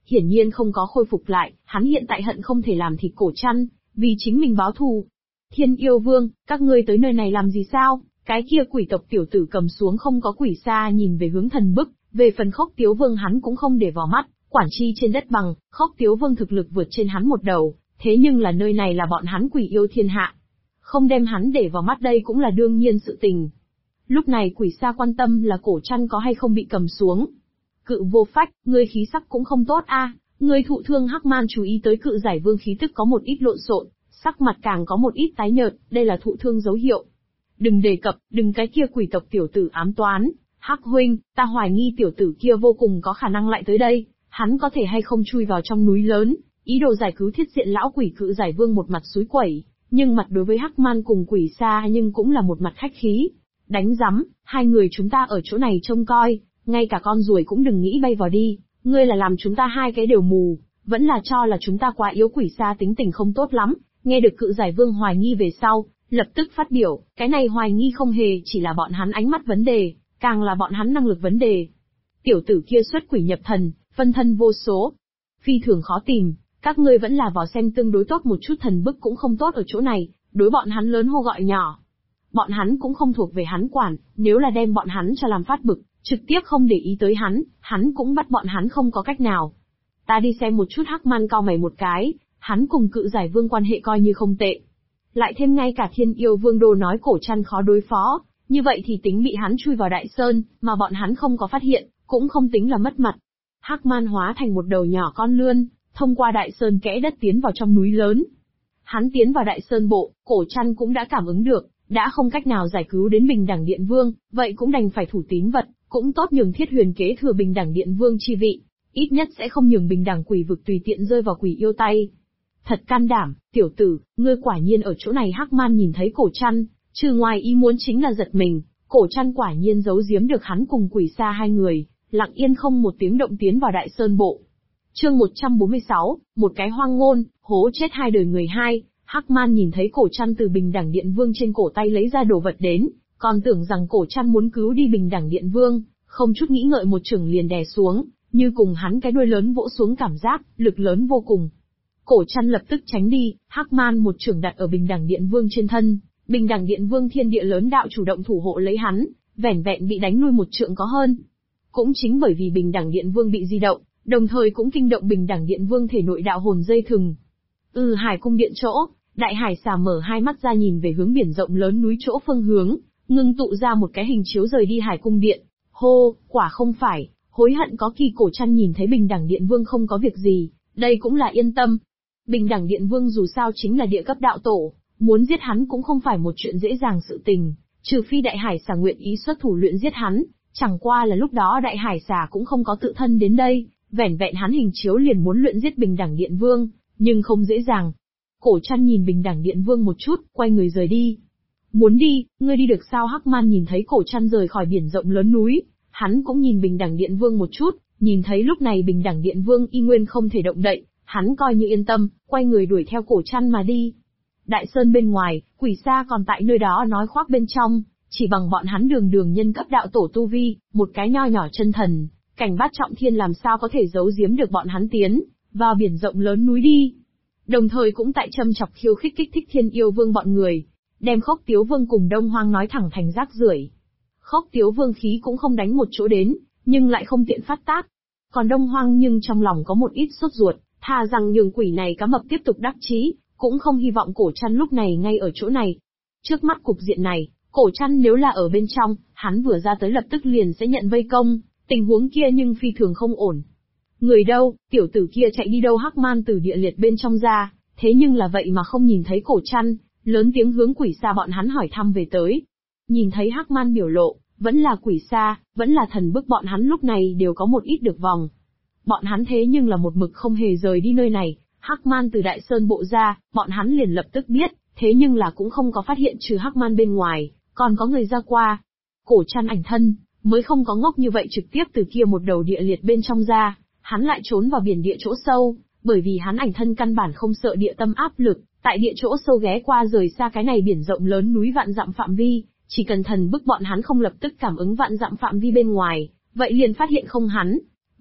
hiển nhiên không có khôi phục lại, hắn hiện tại hận không thể làm thịt Cổ Trăn, vì chính mình báo thù. Thiên Yêu Vương, các ngươi tới nơi này làm gì sao? Cái kia quỷ tộc tiểu tử cầm xuống không có quỷ xa nhìn về hướng Thần Bức, về phần Khốc Tiếu Vương hắn cũng không để vào mắt, quản chi trên đất bằng, Khốc Tiếu Vương thực lực vượt trên hắn một đầu, thế nhưng là nơi này là bọn hắn quỷ yêu thiên hạ. Không đem hắn để vào mắt đây cũng là đương nhiên sự tình. Lúc này quỷ xa quan tâm là Cổ Trăn có hay không bị cầm xuống. Cự Vô Phách, ngươi khí sắc cũng không tốt a, ngươi thụ thương. Hắc Man chú ý tới Cự Giải Vương khí tức có một ít lộn xộn, sắc mặt càng có một ít tái nhợt, đây là thụ thương dấu hiệu. Đừng đề cập, đừng cái kia quỷ tộc tiểu tử ám toán, Hắc huynh, ta hoài nghi tiểu tử kia vô cùng có khả năng lại tới đây, hắn có thể hay không chui vào trong núi lớn, ý đồ giải cứu thiết diện lão quỷ. Cự Giải Vương một mặt xúi quẩy, nhưng mặt đối với Hắc Man cùng quỷ xa nhưng cũng là một mặt khách khí. Đánh rắm, hai người chúng ta ở chỗ này trông coi, ngay cả con ruồi cũng đừng nghĩ bay vào đi, ngươi là làm chúng ta hai cái đều mù, vẫn là cho là chúng ta quá yếu. Quỷ xa tính tình không tốt lắm, nghe được Cự Giải Vương hoài nghi về sau, lập tức phát biểu, cái này hoài nghi không hề chỉ là bọn hắn ánh mắt vấn đề, càng là bọn hắn năng lực vấn đề. Tiểu tử kia xuất quỷ nhập thần, phân thân vô số, phi thường khó tìm, các ngươi vẫn là vào xem tương đối tốt một chút. Thần Bức cũng không tốt ở chỗ này, đối bọn hắn lớn hô gọi nhỏ. Bọn hắn cũng không thuộc về hắn quản, nếu là đem bọn hắn cho làm phát bực, trực tiếp không để ý tới hắn cũng bắt bọn hắn không có cách nào. Ta đi xem một chút. Hắc Man cau mày một cái, hắn cùng Cự Giải Vương quan hệ coi như không tệ. Lại thêm ngay cả Thiên Yêu Vương đồ nói Cổ Trăn khó đối phó, như vậy thì tính bị hắn chui vào Đại Sơn, mà bọn hắn không có phát hiện, cũng không tính là mất mặt. Hắc Man hóa thành một đầu nhỏ con lươn, thông qua Đại Sơn kẽ đất tiến vào trong núi lớn. Hắn tiến vào Đại Sơn bộ, Cổ Trăn cũng đã cảm ứng được, đã không cách nào giải cứu đến Bình Đẳng Điện Vương, vậy cũng đành phải thủ tín vật, cũng tốt nhường Thiết Huyền kế thừa Bình Đẳng Điện Vương chi vị, ít nhất sẽ không nhường Bình Đẳng quỷ vực tùy tiện rơi vào quỷ yêu tay. Thật can đảm, tiểu tử, ngươi quả nhiên ở chỗ này. Hắc Man nhìn thấy Cổ Trăn, trừ ngoài ý muốn chính là giật mình, Cổ Trăn quả nhiên giấu giếm được hắn cùng quỷ xa hai người, lặng yên không một tiếng động tiến vào Đại Sơn bộ. Chương 146, một cái hoang ngôn, hố chết hai đời người hai. Hắc Man nhìn thấy Cổ Trăn từ Bình Đẳng Điện Vương trên cổ tay lấy ra đồ vật đến, còn tưởng rằng Cổ Trăn muốn cứu đi Bình Đẳng Điện Vương, không chút nghĩ ngợi một chưởng liền đè xuống, như cùng hắn cái đuôi lớn vỗ xuống cảm giác, lực lớn vô cùng. Cổ Trăn lập tức tránh đi, Hắc Man một chưởng đặt ở Bình Đẳng Điện Vương trên thân, Bình Đẳng Điện Vương thiên địa lớn đạo chủ động thủ hộ lấy hắn, vẻn vẹn bị đánh lui một trượng có hơn. Cũng chính bởi vì Bình Đẳng Điện Vương bị di động, đồng thời cũng kinh động Bình Đẳng Điện Vương thể nội đạo hồn dây thừng. Hải cung điện chỗ, Đại Hải xà mở hai mắt ra nhìn về hướng biển rộng lớn núi chỗ phương hướng, ngưng tụ ra một cái hình chiếu rời đi Hải cung điện. Hô, quả không phải, hối hận có kỳ. Cổ Trăn nhìn thấy Bình Đẳng Điện Vương không có việc gì, đây cũng là yên tâm. Bình Đẳng Điện Vương dù sao chính là địa cấp đạo tổ, muốn giết hắn cũng không phải một chuyện dễ dàng sự tình, trừ phi Đại Hải xà nguyện ý xuất thủ luyện giết hắn, chẳng qua là lúc đó Đại Hải xà cũng không có tự thân đến đây, vẻn vẹn hắn hình chiếu liền muốn luyện giết Bình Đẳng Điện Vương, nhưng không dễ dàng. Cổ Trăn nhìn Bình Đẳng Điện Vương một chút, quay người rời đi. Muốn đi, ngươi đi được sao? Hắc Man nhìn thấy Cổ Trăn rời khỏi biển rộng lớn núi, hắn cũng nhìn Bình Đẳng Điện Vương một chút, nhìn thấy lúc này Bình Đẳng Điện Vương y nguyên không thể động đậy, hắn coi như yên tâm, quay người đuổi theo Cổ Trăn mà đi. Đại Sơn bên ngoài, quỷ xa còn tại nơi đó nói khoác bên trong, chỉ bằng bọn hắn đường nhân cấp đạo tổ tu vi, một cái nho nhỏ chân thần, cảnh bát trọng thiên làm sao có thể giấu giếm được bọn hắn tiến vào biển rộng lớn núi đi. Đồng thời cũng tại châm chọc khiêu khích kích thích Thiên Yêu Vương bọn người, đem Khốc Tiếu Vương cùng Đông Hoang nói thẳng thành rác rưởi. Khốc Tiếu Vương khí cũng không đánh một chỗ đến, nhưng lại không tiện phát tác. Còn Đông Hoang nhưng trong lòng có một ít sốt ruột, thà rằng nhường quỷ này cá mập tiếp tục đắc chí, cũng không hy vọng Cổ Trăn lúc này ngay ở chỗ này. Trước mắt cục diện này, Cổ Trăn nếu là ở bên trong, hắn vừa ra tới lập tức liền sẽ nhận vây công, tình huống kia nhưng phi thường không ổn. Người đâu, tiểu tử kia chạy đi đâu? Hắc Man từ địa liệt bên trong ra, thế nhưng là vậy mà không nhìn thấy Cổ Trăn, lớn tiếng hướng quỷ xa bọn hắn hỏi thăm về tới. Nhìn thấy Hắc Man biểu lộ, vẫn là quỷ xa, vẫn là Thần Bức bọn hắn lúc này đều có một ít được vòng. Bọn hắn thế nhưng là một mực không hề rời đi nơi này, Hắc Man từ Đại Sơn bộ ra, bọn hắn liền lập tức biết, thế nhưng là cũng không có phát hiện trừ Hắc Man bên ngoài, còn có người ra qua. Cổ Trăn ảnh thân, mới không có ngốc như vậy trực tiếp từ kia một đầu địa liệt bên trong ra, hắn lại trốn vào biển địa chỗ sâu, bởi vì hắn ảnh thân căn bản không sợ địa tâm áp lực, tại địa chỗ sâu ghé qua rời xa cái này biển rộng lớn núi vạn dặm phạm vi, chỉ cần Thần Bức bọn hắn không lập tức cảm ứng vạn dặm phạm vi bên ngoài, vậy liền phát hiện không hắn.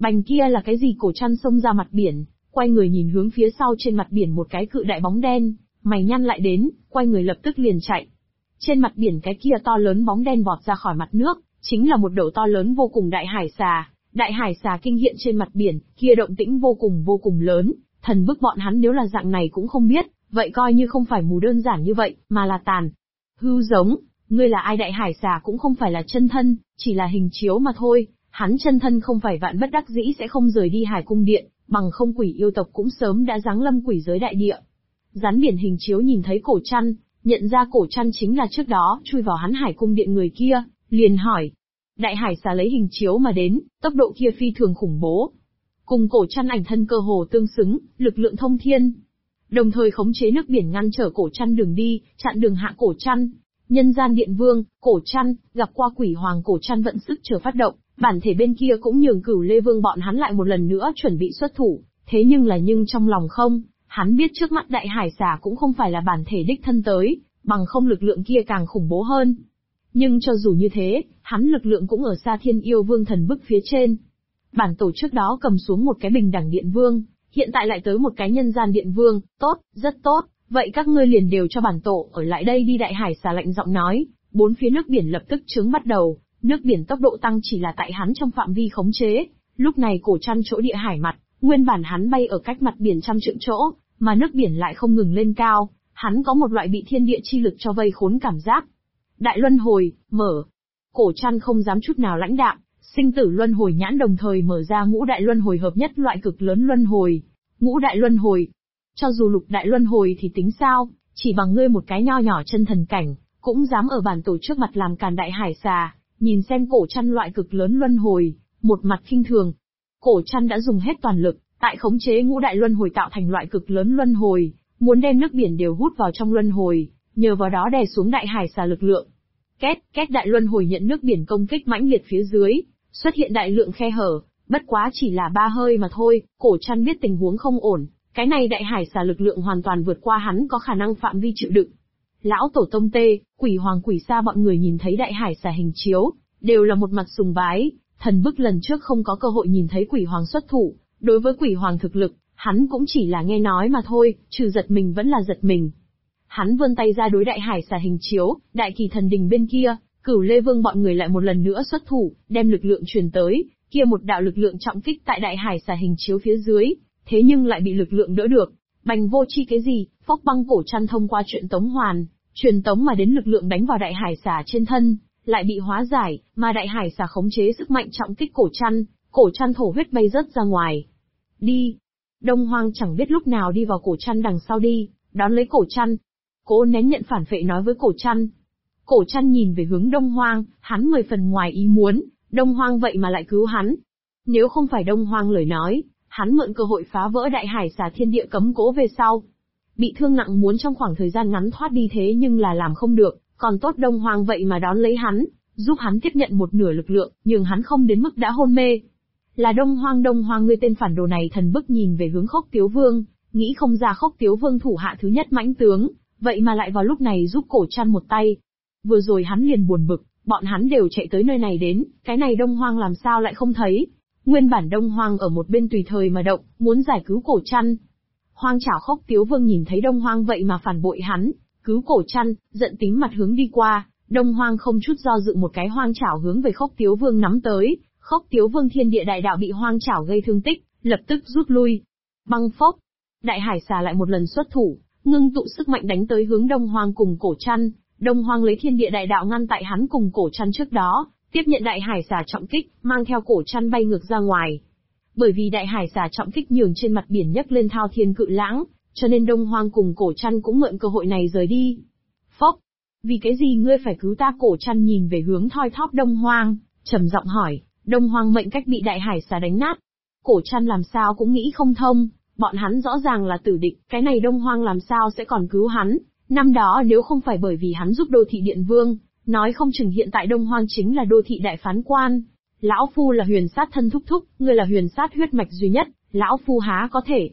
Bành kia là cái gì? Cổ Trăn xông ra mặt biển, quay người nhìn hướng phía sau trên mặt biển một cái cự đại bóng đen, mày nhăn lại đến, quay người lập tức liền chạy. Trên mặt biển cái kia to lớn bóng đen vọt ra khỏi mặt nước, chính là một đầu to lớn vô cùng đại hải xà. Đại hải xà kinh hiện trên mặt biển, kia động tĩnh vô cùng lớn, thần bức bọn hắn nếu là dạng này cũng không biết, vậy coi như không phải mù đơn giản như vậy, mà là tàn. Hư giống, ngươi là ai? Đại hải xà cũng không phải là chân thân, chỉ là hình chiếu mà thôi, hắn chân thân không phải vạn bất đắc dĩ sẽ không rời đi Hải Cung Điện, bằng không quỷ yêu tộc cũng sớm đã giáng lâm quỷ giới đại địa. Rắn biển hình chiếu nhìn thấy Cổ Trăn, nhận ra Cổ Trăn chính là trước đó chui vào hắn Hải Cung Điện người kia, liền hỏi. Đại hải xà lấy hình chiếu mà đến, tốc độ kia phi thường khủng bố. Cùng Cổ Trăn ảnh thân cơ hồ tương xứng, lực lượng thông thiên. Đồng thời khống chế nước biển ngăn trở Cổ Trăn đường đi, chặn đường hạ Cổ Trăn. Nhân gian điện vương, Cổ Trăn, gặp qua quỷ hoàng. Cổ Trăn vận sức chờ phát động, bản thể bên kia cũng nhường Cửu Lê Vương bọn hắn lại một lần nữa chuẩn bị xuất thủ, thế nhưng trong lòng không, hắn biết trước mắt đại hải xà cũng không phải là bản thể đích thân tới, bằng không lực lượng kia càng khủng bố hơn. Nhưng cho dù như thế, hắn lực lượng cũng ở xa Thiên Yêu Vương thần bức phía trên. Bản tổ trước đó cầm xuống một cái bình đẳng điện vương, hiện tại lại tới một cái nhân gian điện vương, tốt, rất tốt, vậy các ngươi liền đều cho bản tổ ở lại đây đi. Đại hải xà lạnh giọng nói, bốn phía nước biển lập tức chướng bắt đầu, nước biển tốc độ tăng chỉ là tại hắn trong phạm vi khống chế. Lúc này Cổ Trăn chỗ địa hải mặt, nguyên bản hắn bay ở cách mặt biển trăm trượng chỗ, mà nước biển lại không ngừng lên cao, hắn có một loại bị thiên địa chi lực cho vây khốn cảm giác. Đại luân hồi, mở. Cổ Trăn không dám chút nào lãnh đạm, sinh tử luân hồi nhãn đồng thời mở ra ngũ đại luân hồi hợp nhất loại cực lớn luân hồi. Ngũ đại luân hồi. Cho dù lục đại luân hồi thì tính sao, chỉ bằng ngươi một cái nho nhỏ chân thần cảnh, cũng dám ở bản tổ trước mặt làm càn. Đại hải xà, nhìn xem Cổ Trăn loại cực lớn luân hồi, một mặt khinh thường. Cổ Trăn đã dùng hết toàn lực, tại khống chế ngũ đại luân hồi tạo thành loại cực lớn luân hồi, muốn đem nước biển đều hút vào trong luân hồi, nhờ vào đó đè xuống đại hải xà lực lượng. Két đại luân hồi nhận nước biển công kích mãnh liệt phía dưới, xuất hiện đại lượng khe hở, bất quá chỉ là 3 hơi mà thôi. Cổ Trăn biết tình huống không ổn, cái này đại hải xà lực lượng hoàn toàn vượt qua hắn có khả năng phạm vi chịu đựng. Lão tổ tông Tê, quỷ hoàng quỷ sa bọn người nhìn thấy đại hải xà hình chiếu, đều là một mặt sùng bái. Thần bức lần trước không có cơ hội nhìn thấy quỷ hoàng xuất thủ, đối với quỷ hoàng thực lực, hắn cũng chỉ là nghe nói mà thôi, trừ giật mình vẫn là giật mình. Hắn vươn tay ra đối đại hải xà hình chiếu, đại kỳ thần đình bên kia, Cửu Lê Vương bọn người lại một lần nữa xuất thủ, đem lực lượng truyền tới, kia một đạo lực lượng trọng kích tại đại hải xà hình chiếu phía dưới, thế nhưng lại bị lực lượng đỡ được. Bành vô chi cái gì? Phốc băng. Cổ Trăn thông qua chuyện tống hoàn, truyền tống mà đến lực lượng đánh vào đại hải xà trên thân, lại bị hóa giải, mà đại hải xà khống chế sức mạnh trọng kích Cổ Trăn thổ huyết bay rớt ra ngoài. Đi. Đông Hoang chẳng biết lúc nào đi vào Cổ Trăn đằng sau đi, đón lấy Cổ Trăn. Cố nén nhận phản phệ nói với Cổ Trăn. Cổ Trăn nhìn về hướng Đông Hoang, hắn 10 phần ngoài ý muốn, Đông Hoang vậy mà lại cứu hắn. Nếu không phải Đông Hoang lời nói, hắn mượn cơ hội phá vỡ đại hải xà thiên địa cấm cố về sau. Bị thương nặng muốn trong khoảng thời gian ngắn thoát đi thế nhưng là làm không được, còn tốt Đông Hoang vậy mà đón lấy hắn, giúp hắn tiếp nhận một nửa lực lượng, nhưng hắn không đến mức đã hôn mê. Là Đông Hoang ngươi tên phản đồ này. Thần bức nhìn về hướng Khốc Tiếu Vương, nghĩ không ra Khốc Tiếu Vương thủ hạ thứ nhất mãnh tướng, vậy mà lại vào lúc này giúp Cổ Trăn một tay. Vừa rồi hắn liền buồn bực, bọn hắn đều chạy tới nơi này đến, cái này Đông Hoang làm sao lại không thấy. Nguyên bản Đông Hoang ở một bên tùy thời mà động, muốn giải cứu Cổ Trăn. Hoang chảo Khốc Tiếu Vương nhìn thấy Đông Hoang vậy mà phản bội hắn, cứu Cổ Trăn, giận tím mặt hướng đi qua. Đông Hoang không chút do dự một cái hoang chảo hướng về Khốc Tiếu Vương nắm tới. Khốc Tiếu Vương thiên địa đại đạo bị hoang chảo gây thương tích, lập tức rút lui. Băng phốc. Đại hải xà lại một lần xuất thủ, ngưng tụ sức mạnh đánh tới hướng Đông Hoang cùng Cổ Trăn. Đông Hoang lấy thiên địa đại đạo ngăn tại hắn cùng Cổ Trăn trước đó, tiếp nhận đại hải xà trọng kích, mang theo Cổ Trăn bay ngược ra ngoài. Bởi vì đại hải xà trọng kích nhường trên mặt biển nhấc lên thao thiên cự lãng, cho nên Đông Hoang cùng Cổ Trăn cũng mượn cơ hội này rời đi. Phốc. Vì cái gì ngươi phải cứu ta? Cổ Trăn nhìn về hướng thoi thóp Đông Hoang, trầm giọng hỏi. Đông Hoang mệnh cách bị đại hải xà đánh nát. Cổ Trăn làm sao cũng nghĩ không thông, bọn hắn rõ ràng là tử địch, cái này Đông Hoang làm sao sẽ còn cứu hắn. Năm đó nếu không phải bởi vì hắn giúp đô thị điện vương, nói không chừng hiện tại Đông Hoang chính là đô thị đại phán quan. Lão Phu là huyền sát thân thúc thúc, ngươi là huyền sát huyết mạch duy nhất, Lão Phu há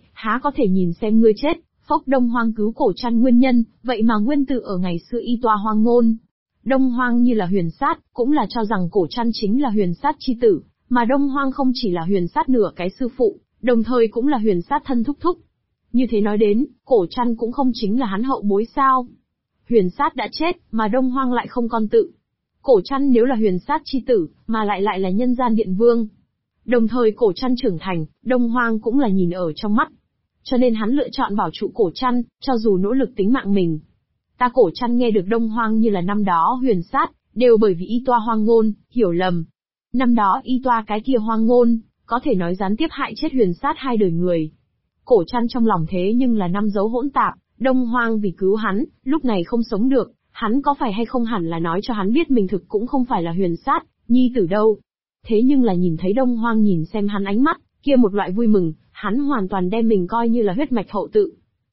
có thể nhìn xem ngươi chết. Phốc. Đông Hoang cứu Cổ Trăn nguyên nhân, vậy mà nguyên tử ở ngày xưa y toa hoang ngôn. Đông Hoang như là huyền sát, cũng là cho rằng Cổ Trăn chính là huyền sát chi tử, Mà Đông Hoang không chỉ là Huyền Sát nửa cái sư phụ, đồng thời cũng là Huyền Sát thân thúc thúc. Như thế nói đến, Cổ Trăn cũng không chính là hắn hậu bối sao? Huyền Sát đã chết, mà Đông Hoang lại không con tự. Cổ Trăn nếu là Huyền Sát chi tử, mà lại là nhân gian điện vương. Đồng thời Cổ Trăn trưởng thành, Đông Hoang cũng là nhìn ở trong mắt. Cho nên hắn lựa chọn bảo trụ Cổ Trăn, cho dù nỗ lực tính mạng mình. Ta Cổ Trăn nghe được Đông Hoang như là năm đó Huyền Sát, đều bởi vì y toa hoang ngôn, hiểu lầm. Năm đó y toa cái kia hoang ngôn, có thể nói gián tiếp hại chết Huyền Sát 2 đời người. Cổ Trăn trong lòng thế nhưng là năm dấu hỗn tạp, Đông Hoang vì cứu hắn, lúc này không sống được, hắn có phải hay không hẳn là nói cho hắn biết mình thực cũng không phải là Huyền Sát, nhi tử đâu. Thế nhưng là nhìn thấy Đông Hoang nhìn xem hắn ánh mắt, kia một loại vui mừng, hắn hoàn toàn đem mình coi như là huyết mạch hậu tự.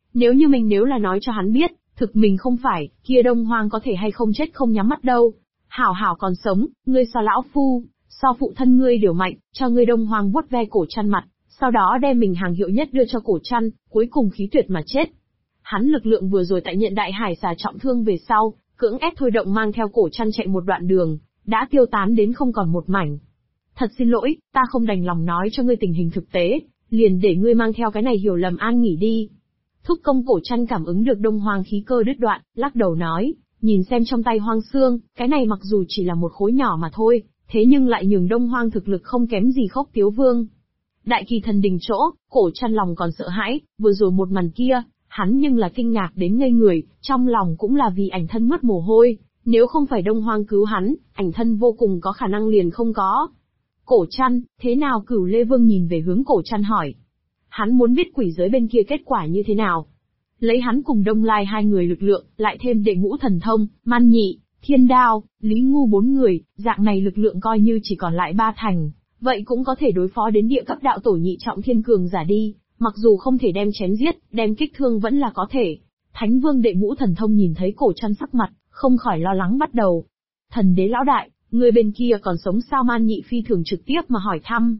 Nếu là nói cho hắn biết, thực mình không phải, kia Đông Hoang có thể hay không chết không nhắm mắt đâu. Hảo hảo còn sống, ngươi so lão phu, so phụ thân ngươi đều mạnh, cho ngươi Đông Hoang vuốt ve Cổ Trăn mặt, sau đó đem mình hàng hiệu nhất đưa cho Cổ Trăn, cuối cùng khí tuyệt mà chết. Hắn lực lượng vừa rồi tại nhận đại hải xà trọng thương về sau, cưỡng ép thôi động mang theo Cổ Trăn chạy một đoạn đường, đã tiêu tán đến không còn một mảnh. Thật xin lỗi, ta không đành lòng nói cho ngươi tình hình thực tế, liền để ngươi mang theo cái này hiểu lầm an nghỉ đi. Thúc công Cổ Trăn cảm ứng được Đông Hoang khí cơ đứt đoạn, lắc đầu nói, nhìn xem trong tay Hoang Xương, cái này mặc dù chỉ là một khối nhỏ mà thôi, thế nhưng lại nhường Đông Hoang thực lực không kém gì Khốc Tiếu Vương. Đại Kỳ Thần Đình chỗ, Cổ Trăn lòng còn sợ hãi, vừa rồi một màn kia, hắn nhưng là kinh ngạc đến ngây người, trong lòng cũng là vì ảnh thân mất mồ hôi, nếu không phải Đông Hoang cứu hắn, ảnh thân vô cùng có khả năng liền không có. Cổ Trăn, thế nào? Cửu Lê Vương nhìn về hướng Cổ Trăn hỏi. Hắn muốn biết quỷ giới bên kia kết quả như thế nào. Lấy hắn cùng Đông Lai 2 người lực lượng, lại thêm Đệ Ngũ Thần Thông, Man Nhị, Thiên Đao, Lý Ngu 4 người, dạng này lực lượng coi như chỉ còn lại 3 thành, vậy cũng có thể đối phó đến địa cấp đạo tổ nhị trọng thiên cường giả đi, mặc dù không thể đem chém giết, đem kích thương vẫn là có thể. Thánh Vương Đệ Ngũ Thần Thông nhìn thấy Cổ Trăn sắc mặt, không khỏi lo lắng bắt đầu. Thần đế lão đại, người bên kia còn sống sao? Man Nhị phi thường trực tiếp mà hỏi thăm.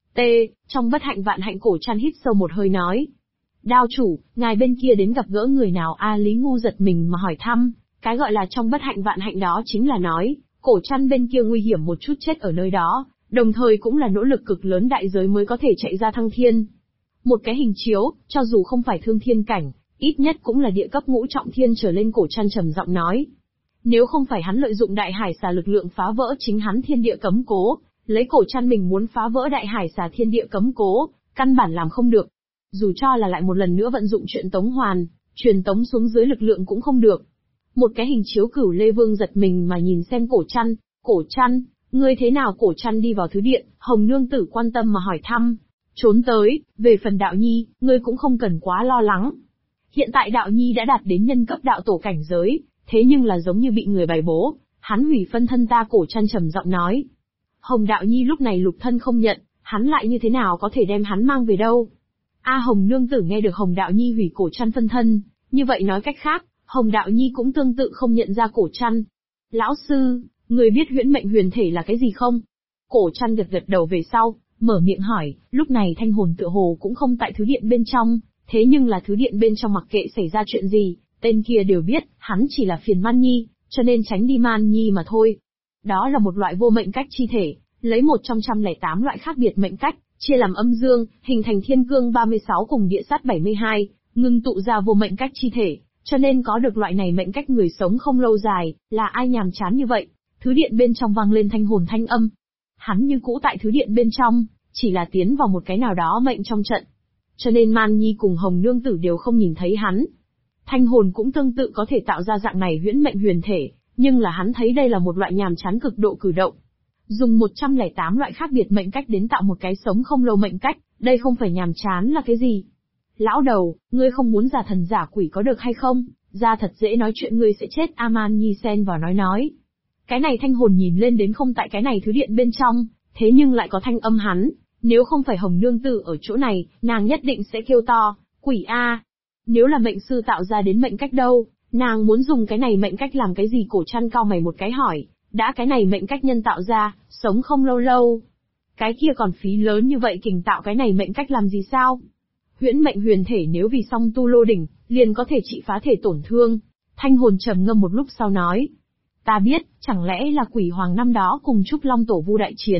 Trong bất hạnh vạn hạnh Cổ Trăn hít sâu một hơi nói. Đao chủ, ngài bên kia đến gặp gỡ người nào? Lý Ngu giật mình mà hỏi thăm, cái gọi là trong bất hạnh vạn hạnh đó chính là nói, Cổ Trăn bên kia nguy hiểm một chút chết ở nơi đó, đồng thời cũng là nỗ lực cực lớn đại giới mới có thể chạy ra thăng thiên. Một cái hình chiếu, cho dù không phải thương thiên cảnh, ít nhất cũng là địa cấp ngũ trọng thiên trở lên. Cổ Trăn trầm giọng nói. Nếu không phải hắn lợi dụng đại hải xà lực lượng phá vỡ chính hắn thiên địa cấm cố, lấy Cổ Trăn mình muốn phá vỡ đại hải xà thiên địa cấm cố, căn bản làm không được. Dù cho là lại một lần nữa vận dụng chuyện tống hoàn, truyền tống xuống dưới lực lượng cũng không được. Một cái hình chiếu. Cửu Lê Vương giật mình mà nhìn xem Cổ Trăn. Cổ Trăn, ngươi thế nào? Cổ Trăn đi vào thứ điện, Hồng Nương Tử quan tâm mà hỏi thăm. Trốn tới, về phần Đạo Nhi, ngươi cũng không cần quá lo lắng. Hiện tại Đạo Nhi đã đạt đến nhân cấp đạo tổ cảnh giới, thế nhưng là giống như bị người bày bố, hắn hủy phân thân ta. Cổ Trăn trầm giọng nói. Hồng Đạo Nhi lúc này lục thân không nhận, hắn lại như thế nào có thể đem hắn mang về đâu? Hồng Nương Tử nghe được Hồng Đạo Nhi hủy Cổ Trăn phân thân, như vậy nói cách khác, Hồng Đạo Nhi cũng tương tự không nhận ra Cổ Trăn. Lão sư, người biết huyễn mệnh huyền thể là cái gì không? Cổ Trăn gật gật đầu về sau, mở miệng hỏi. Lúc này Thanh Hồn tựa hồ cũng không tại thứ điện bên trong, thế nhưng là thứ điện bên trong mặc kệ xảy ra chuyện gì, tên kia đều biết, hắn chỉ là phiền Man Nhi, cho nên tránh đi Man Nhi mà thôi. Đó là một loại vô mệnh cách chi thể, lấy một trong 108 loại khác biệt mệnh cách, chia làm âm dương, hình thành thiên cương 36 cùng địa sát 72, ngưng tụ ra vô mệnh cách chi thể, cho nên có được loại này mệnh cách người sống không lâu dài, là ai nhàm chán như vậy. Thứ điện bên trong vang lên thanh hồn thanh âm. Hắn như cũ tại thứ điện bên trong, chỉ là tiến vào một cái nào đó mệnh trong trận. Cho nên Man Nhi cùng Hồng Nương Tử đều không nhìn thấy hắn. Thanh hồn cũng tương tự có thể tạo ra dạng này huyễn mệnh huyền thể, nhưng là hắn thấy đây là một loại nhàm chán cực độ cử động. Dùng 108 loại khác biệt mệnh cách đến tạo một cái sống không lâu mệnh cách, đây không phải nhàm chán là cái gì? Lão đầu, ngươi không muốn giả thần giả quỷ có được hay không? Ra thật dễ nói chuyện ngươi sẽ chết. Man Nhi xen vào nói. Cái này thanh hồn nhìn lên đến không tại cái này thứ điện bên trong, thế nhưng lại có thanh âm hắn, nếu không phải Hồng Nương Tử ở chỗ này, nàng nhất định sẽ kêu to, quỷ a. Nếu là mệnh sư tạo ra đến mệnh cách đâu, nàng muốn dùng cái này mệnh cách làm cái gì? Cổ Trăn cau mày một cái hỏi, đã cái này mệnh cách nhân tạo ra, sống không lâu, cái kia còn phí lớn như vậy kình tạo cái này mệnh cách làm gì sao? Huyễn mệnh huyền thể nếu vì song tu lô đỉnh, liền có thể trị phá thể tổn thương. Thanh hồn trầm ngâm một lúc sau nói, ta biết, chẳng lẽ là quỷ hoàng năm đó cùng Trúc Long Tổ Vu đại chiến,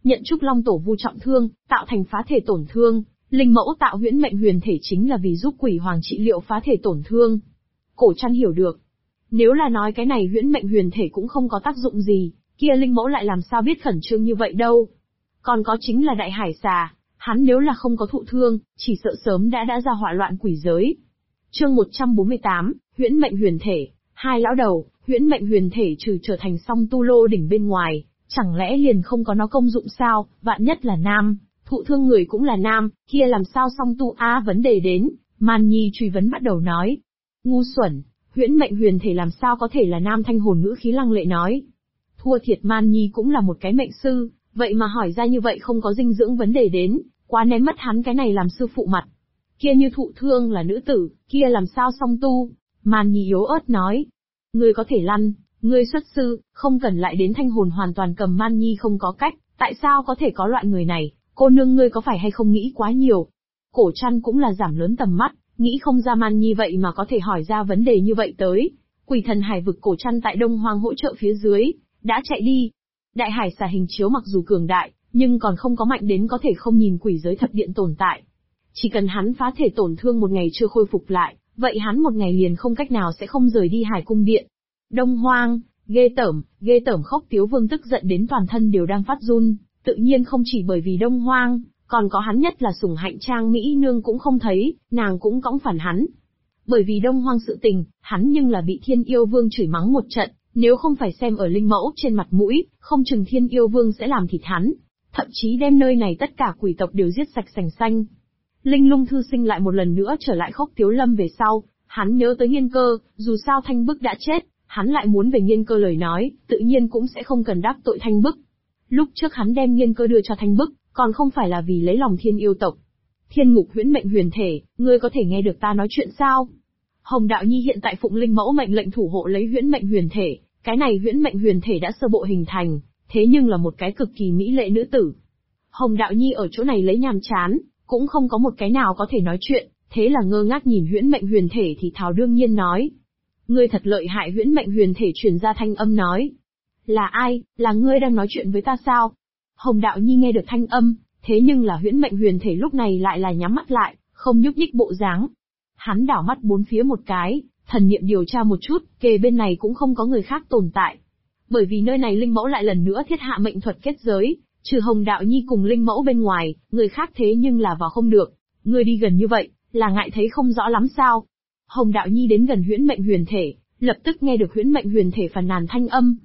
nhận Trúc Long Tổ Vu trọng thương, tạo thành phá thể tổn thương, linh mẫu tạo huyễn mệnh huyền thể chính là vì giúp quỷ hoàng trị liệu phá thể tổn thương. Cổ Trăn hiểu được. Nếu là nói cái này huyễn mệnh huyền thể cũng không có tác dụng gì, kia linh mẫu lại làm sao biết khẩn trương như vậy đâu. Còn có chính là đại hải xà, hắn nếu là không có thụ thương, chỉ sợ sớm đã ra họa loạn quỷ giới. Chương 148, huyễn mệnh huyền thể, hai lão đầu, huyễn mệnh huyền thể trừ trở thành song tu lô đỉnh bên ngoài, chẳng lẽ liền không có nó công dụng sao, vạn nhất là nam, thụ thương người cũng là nam, kia làm sao song tu vấn đề đến, Man Nhi truy vấn bắt đầu nói. Ngu xuẩn, huyễn mệnh huyền thể làm sao có thể là nam, Thanh Hồn ngữ khí lăng lệ nói. Thua thiệt Man Nhi cũng là một cái mệnh sư, vậy mà hỏi ra như vậy không có dinh dưỡng vấn đề đến, quá ném mất hắn cái này làm sư phụ mặt. Kia như thụ thương là nữ tử, kia làm sao song tu? Man Nhi yếu ớt nói. Ngươi có thể lăn, ngươi xuất sư, không cần lại đến Thanh Hồn hoàn toàn cầm Man Nhi không có cách, tại sao có thể có loại người này, cô nương ngươi có phải hay không nghĩ quá nhiều? Cổ Trăn cũng là giảm lớn tầm mắt, nghĩ không ra Man Nhi vậy mà có thể hỏi ra vấn đề như vậy tới. Quỷ thần hải vực Cổ Trăn tại Đông Hoang hỗ trợ phía dưới, đã chạy đi. Đại hải xà hình chiếu mặc dù cường đại, nhưng còn không có mạnh đến có thể không nhìn quỷ giới thập điện tồn tại. Chỉ cần hắn phá thể tổn thương một ngày chưa khôi phục lại, vậy hắn một ngày liền không cách nào sẽ không rời đi Hải Cung Điện. Đông Hoang, ghê tởm Khốc Tiếu Vương tức giận đến toàn thân đều đang phát run, tự nhiên không chỉ bởi vì Đông Hoang, còn có hắn nhất là Sủng Hạnh Trang Mỹ Nương cũng không thấy, nàng cũng cõng phản hắn. Bởi vì Đông Hoang sự tình, hắn nhưng là bị Thiên Yêu Vương chửi mắng một trận, nếu không phải xem ở linh mẫu trên mặt mũi, không chừng Thiên Yêu Vương sẽ làm thịt hắn, thậm chí đem nơi này tất cả quỷ tộc đều giết sạch sành xanh. Linh Lung thư sinh lại một lần nữa trở lại Khốc Tiếu Lâm về sau, hắn nhớ tới Nghiên Cơ, dù sao Thanh Bức đã chết, hắn lại muốn về Nghiên Cơ lời nói, tự nhiên cũng sẽ không cần đắc tội Thanh Bức. Lúc trước hắn đem Nghiên Cơ đưa cho Thanh Bức, còn không phải là vì lấy lòng Thiên Yêu tộc. Thiên Ngục huyễn mệnh huyền thể, ngươi có thể nghe được ta nói chuyện sao? Hồng Đạo Nhi hiện tại phụng linh mẫu mệnh lệnh thủ hộ lấy huyễn mệnh huyền thể, cái này huyễn mệnh huyền thể đã sơ bộ hình thành, thế nhưng là một cái cực kỳ mỹ lệ nữ tử. Hồng Đạo Nhi ở chỗ này lấy nhàm chán, cũng không có một cái nào có thể nói chuyện, thế là ngơ ngác nhìn huyễn mệnh huyền thể thì thào đương nhiên nói. Ngươi thật lợi hại, huyễn mệnh huyền thể truyền ra thanh âm nói. Là ai, là ngươi đang nói chuyện với ta sao? Hồng Đạo Nhi nghe được thanh âm, thế nhưng là huyễn mệnh huyền thể lúc này lại là nhắm mắt lại, không nhúc nhích bộ dáng. Hắn đảo mắt bốn phía một cái, thần niệm điều tra một chút, kề bên này cũng không có người khác tồn tại. Bởi vì nơi này linh mẫu lại lần nữa thiết hạ mệnh thuật kết giới, trừ Hồng Đạo Nhi cùng linh mẫu bên ngoài, người khác thế nhưng là vào không được. Ngươi đi gần như vậy, là ngại thấy không rõ lắm sao? Hồng Đạo Nhi đến gần huyễn mệnh huyền thể, lập tức nghe được huyễn mệnh huyền thể phàn nàn thanh âm.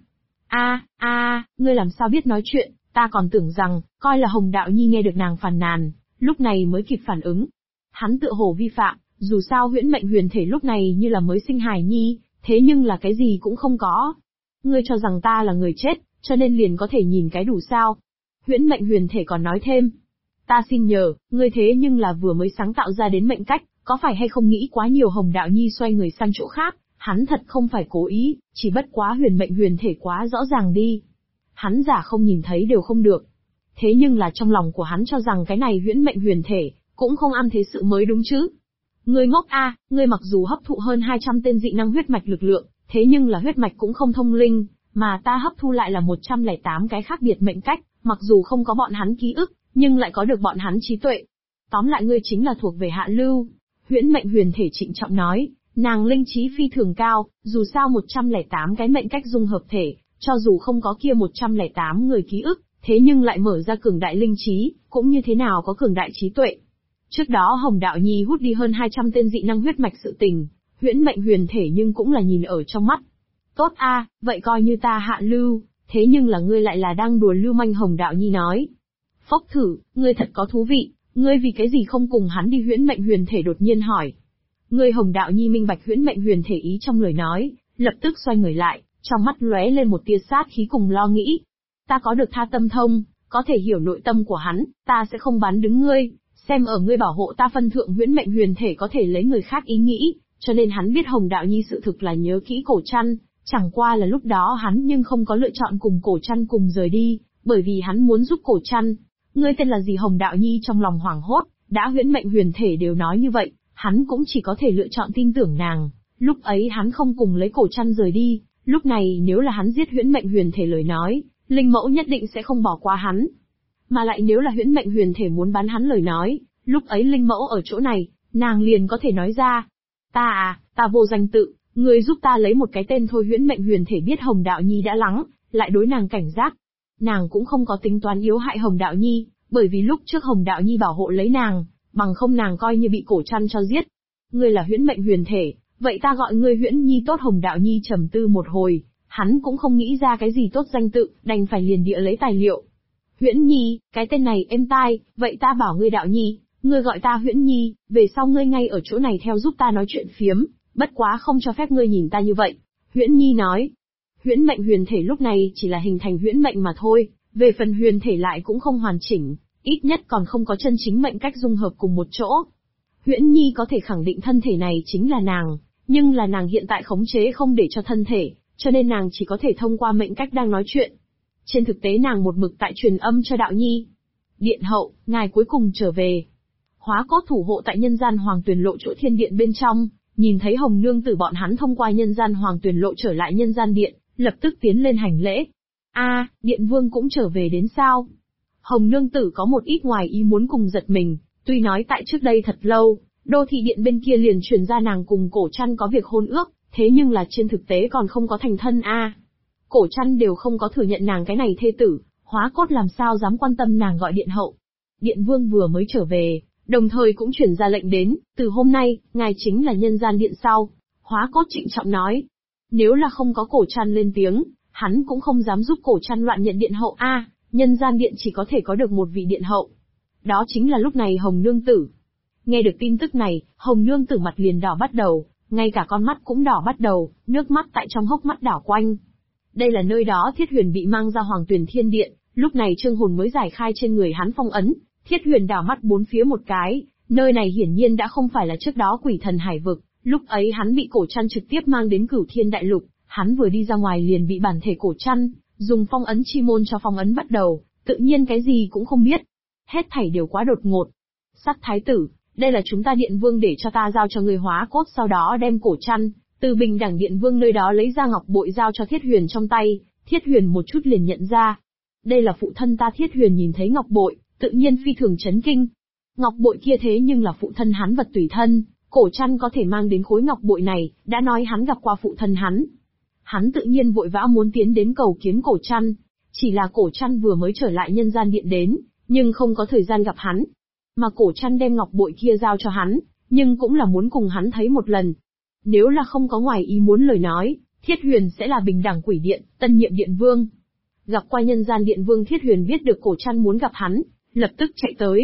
Ngươi làm sao biết nói chuyện, ta còn tưởng rằng, coi là Hồng Đạo Nhi nghe được nàng phàn nàn, lúc này mới kịp phản ứng. Hắn tựa hồ vi phạm, dù sao huyễn mệnh huyền thể lúc này như là mới sinh hài nhi, thế nhưng là cái gì cũng không có. Ngươi cho rằng ta là người chết, cho nên liền có thể nhìn cái đủ sao? Huyễn mệnh huyền thể còn nói thêm. Ta xin nhờ, ngươi thế nhưng là vừa mới sáng tạo ra đến mệnh cách, có phải hay không nghĩ quá nhiều? Hồng Đạo Nhi xoay người sang chỗ khác, hắn thật không phải cố ý, chỉ bất quá huyền mệnh huyền thể quá rõ ràng đi. Hắn giả không nhìn thấy đều không được. Thế nhưng là trong lòng của hắn cho rằng cái này huyễn mệnh huyền thể, cũng không ăn thế sự mới đúng chứ. Ngươi ngốc ngươi mặc dù hấp thụ hơn 200 tên dị năng huyết mạch lực lượng, thế nhưng là huyết mạch cũng không thông linh, mà ta hấp thu lại là 108 cái khác biệt mệnh cách, mặc dù không có bọn hắn ký ức, nhưng lại có được bọn hắn trí tuệ. Tóm lại ngươi chính là thuộc về hạ lưu. Huyễn mệnh huyền thể trịnh trọng nói, nàng linh trí phi thường cao, dù sao 108 cái mệnh cách dung hợp thể, cho dù không có kia 108 người ký ức, thế nhưng lại mở ra cường đại linh trí, cũng như thế nào có cường đại trí tuệ. Trước đó Hồng Đạo Nhi hút đi hơn 200 tên dị năng huyết mạch sự tình, huyễn mệnh huyền thể nhưng cũng là nhìn ở trong mắt. Tốt vậy coi như ta hạ lưu, thế nhưng là ngươi lại là đang đùa lưu manh. Hồng Đạo Nhi nói. Phốc thử, ngươi thật có thú vị, ngươi vì cái gì không cùng hắn đi? Huyễn mệnh huyền thể đột nhiên hỏi. Ngươi Hồng Đạo Nhi minh bạch huyễn mệnh huyền thể ý trong lời nói, lập tức xoay người lại, trong mắt lóe lên một tia sát khí cùng lo nghĩ. Ta có được tha tâm thông, có thể hiểu nội tâm của hắn, ta sẽ không bán đứng ngươi, xem ở ngươi bảo hộ ta phân thượng. Huyễn mệnh huyền thể có thể lấy người khác ý nghĩ, cho nên hắn biết Hồng Đạo Nhi sự thực là nhớ kỹ Cổ Trăn, chẳng qua là lúc đó hắn nhưng không có lựa chọn cùng Cổ Trăn cùng rời đi, bởi vì hắn muốn giúp Cổ Trăn. Ngươi tên là gì? Hồng Đạo Nhi trong lòng hoảng hốt, đã huyễn mệnh huyền thể đều nói như vậy, hắn cũng chỉ có thể lựa chọn tin tưởng nàng. Lúc ấy hắn không cùng lấy Cổ Trăn rời đi, lúc này nếu là hắn giết huyễn mệnh huyền thể lời nói, linh mẫu nhất định sẽ không bỏ qua hắn. Mà lại nếu là huyễn mệnh huyền thể muốn bán hắn lời nói, lúc ấy linh mẫu ở chỗ này, nàng liền có thể nói ra. Ta vô danh tự, ngươi giúp ta lấy một cái tên thôi. Huyễn mệnh huyền thể biết Hồng Đạo Nhi đã lắng, lại đối nàng cảnh giác. Nàng cũng không có tính toán yếu hại Hồng Đạo Nhi, bởi vì lúc trước Hồng Đạo Nhi bảo hộ lấy nàng, bằng không nàng coi như bị cổ chăn cho giết. Ngươi là huyễn mệnh huyền thể, vậy ta gọi ngươi Huyễn Nhi tốt. Hồng Đạo Nhi trầm tư một hồi, hắn cũng không nghĩ ra cái gì tốt danh tự, đành phải liền địa lấy tài liệu. Huyễn Nhi, cái tên này êm tai, vậy ta bảo ngươi Đạo Nhi, ngươi gọi ta Huyễn Nhi, về sau ngươi ngay ở chỗ này theo giúp ta nói chuyện phiếm, bất quá không cho phép ngươi nhìn ta như vậy. Huyễn Nhi nói. Huyễn mệnh huyền thể lúc này chỉ là hình thành huyễn mệnh mà thôi, về phần huyền thể lại cũng không hoàn chỉnh, ít nhất còn không có chân chính mệnh cách dung hợp cùng một chỗ. Huyễn Nhi có thể khẳng định thân thể này chính là nàng, nhưng là nàng hiện tại khống chế không để cho thân thể, cho nên nàng chỉ có thể thông qua mệnh cách đang nói chuyện. Trên thực tế nàng một mực tại truyền âm cho Đạo Nhi. Điện hậu, ngài cuối cùng trở về. Hóa cốt thủ hộ tại nhân gian Hoàng Tuyền Lộ chỗ thiên điện bên trong, nhìn thấy Hồng Nương Tử bọn hắn thông qua nhân gian Hoàng Tuyền Lộ trở lại nhân gian điện, lập tức tiến lên hành lễ. Điện vương cũng trở về đến sao? Hồng Nương Tử có một ít ngoài ý muốn cùng giật mình, tuy nói tại trước đây thật lâu, đô thị điện bên kia liền truyền ra nàng cùng cổ chăn có việc hôn ước, thế nhưng là trên thực tế còn không có thành thân Cổ chăn đều không có thừa nhận nàng cái này thê tử, Hóa cốt làm sao dám quan tâm nàng gọi điện hậu. Điện vương vừa mới trở về, đồng thời cũng chuyển ra lệnh đến, từ hôm nay, ngài chính là nhân gian điện sau. Hóa cốt trịnh trọng nói. Nếu là không có cổ chăn lên tiếng, hắn cũng không dám giúp cổ chăn loạn nhận điện hậu nhân gian điện chỉ có thể có được một vị điện hậu. Đó chính là lúc này Hồng Nương Tử. Nghe được tin tức này, Hồng Nương Tử mặt liền đỏ bắt đầu, ngay cả con mắt cũng đỏ bắt đầu, nước mắt tại trong hốc mắt đảo quanh. Đây là nơi đó Thiết Huyền bị mang ra Hoàng Tuyền Thiên Điện, lúc này Trương Hồn mới giải khai trên người hắn phong ấn. Thiết Huyền đảo mắt bốn phía một cái, nơi này hiển nhiên đã không phải là trước đó Quỷ Thần Hải Vực, lúc ấy hắn bị cổ chăn trực tiếp mang đến Cửu Thiên Đại Lục, hắn vừa đi ra ngoài liền bị bản thể cổ chăn dùng phong ấn chi môn cho phong ấn bắt đầu, tự nhiên cái gì cũng không biết. Hết thảy đều quá đột ngột. Sắc thái tử, đây là chúng ta điện vương để cho ta giao cho người Hóa cốt, sau đó đem cổ chăn từ bình đẳng điện vương nơi đó lấy ra ngọc bội giao cho Thiết Huyền trong tay. Thiết Huyền một chút liền nhận ra, đây là phụ thân ta. Thiết Huyền nhìn thấy ngọc bội, tự nhiên phi thường chấn kinh. Ngọc bội kia thế nhưng là phụ thân hắn vật tùy thân, cổ chăn có thể mang đến khối ngọc bội này, đã nói hắn gặp qua phụ thân hắn. Hắn tự nhiên vội vã muốn tiến đến cầu kiến cổ chăn, chỉ là cổ chăn vừa mới trở lại nhân gian điện đến, nhưng không có thời gian gặp hắn. Mà cổ chăn đem ngọc bội kia giao cho hắn, nhưng cũng là muốn cùng hắn thấy một lần. Nếu là không có ngoài ý muốn lời nói, Thiết Huyền sẽ là bình đẳng quỷ điện, tân nhiệm điện vương. Gặp qua nhân gian điện vương, Thiết Huyền biết được cổ chăn muốn gặp hắn, lập tức chạy tới.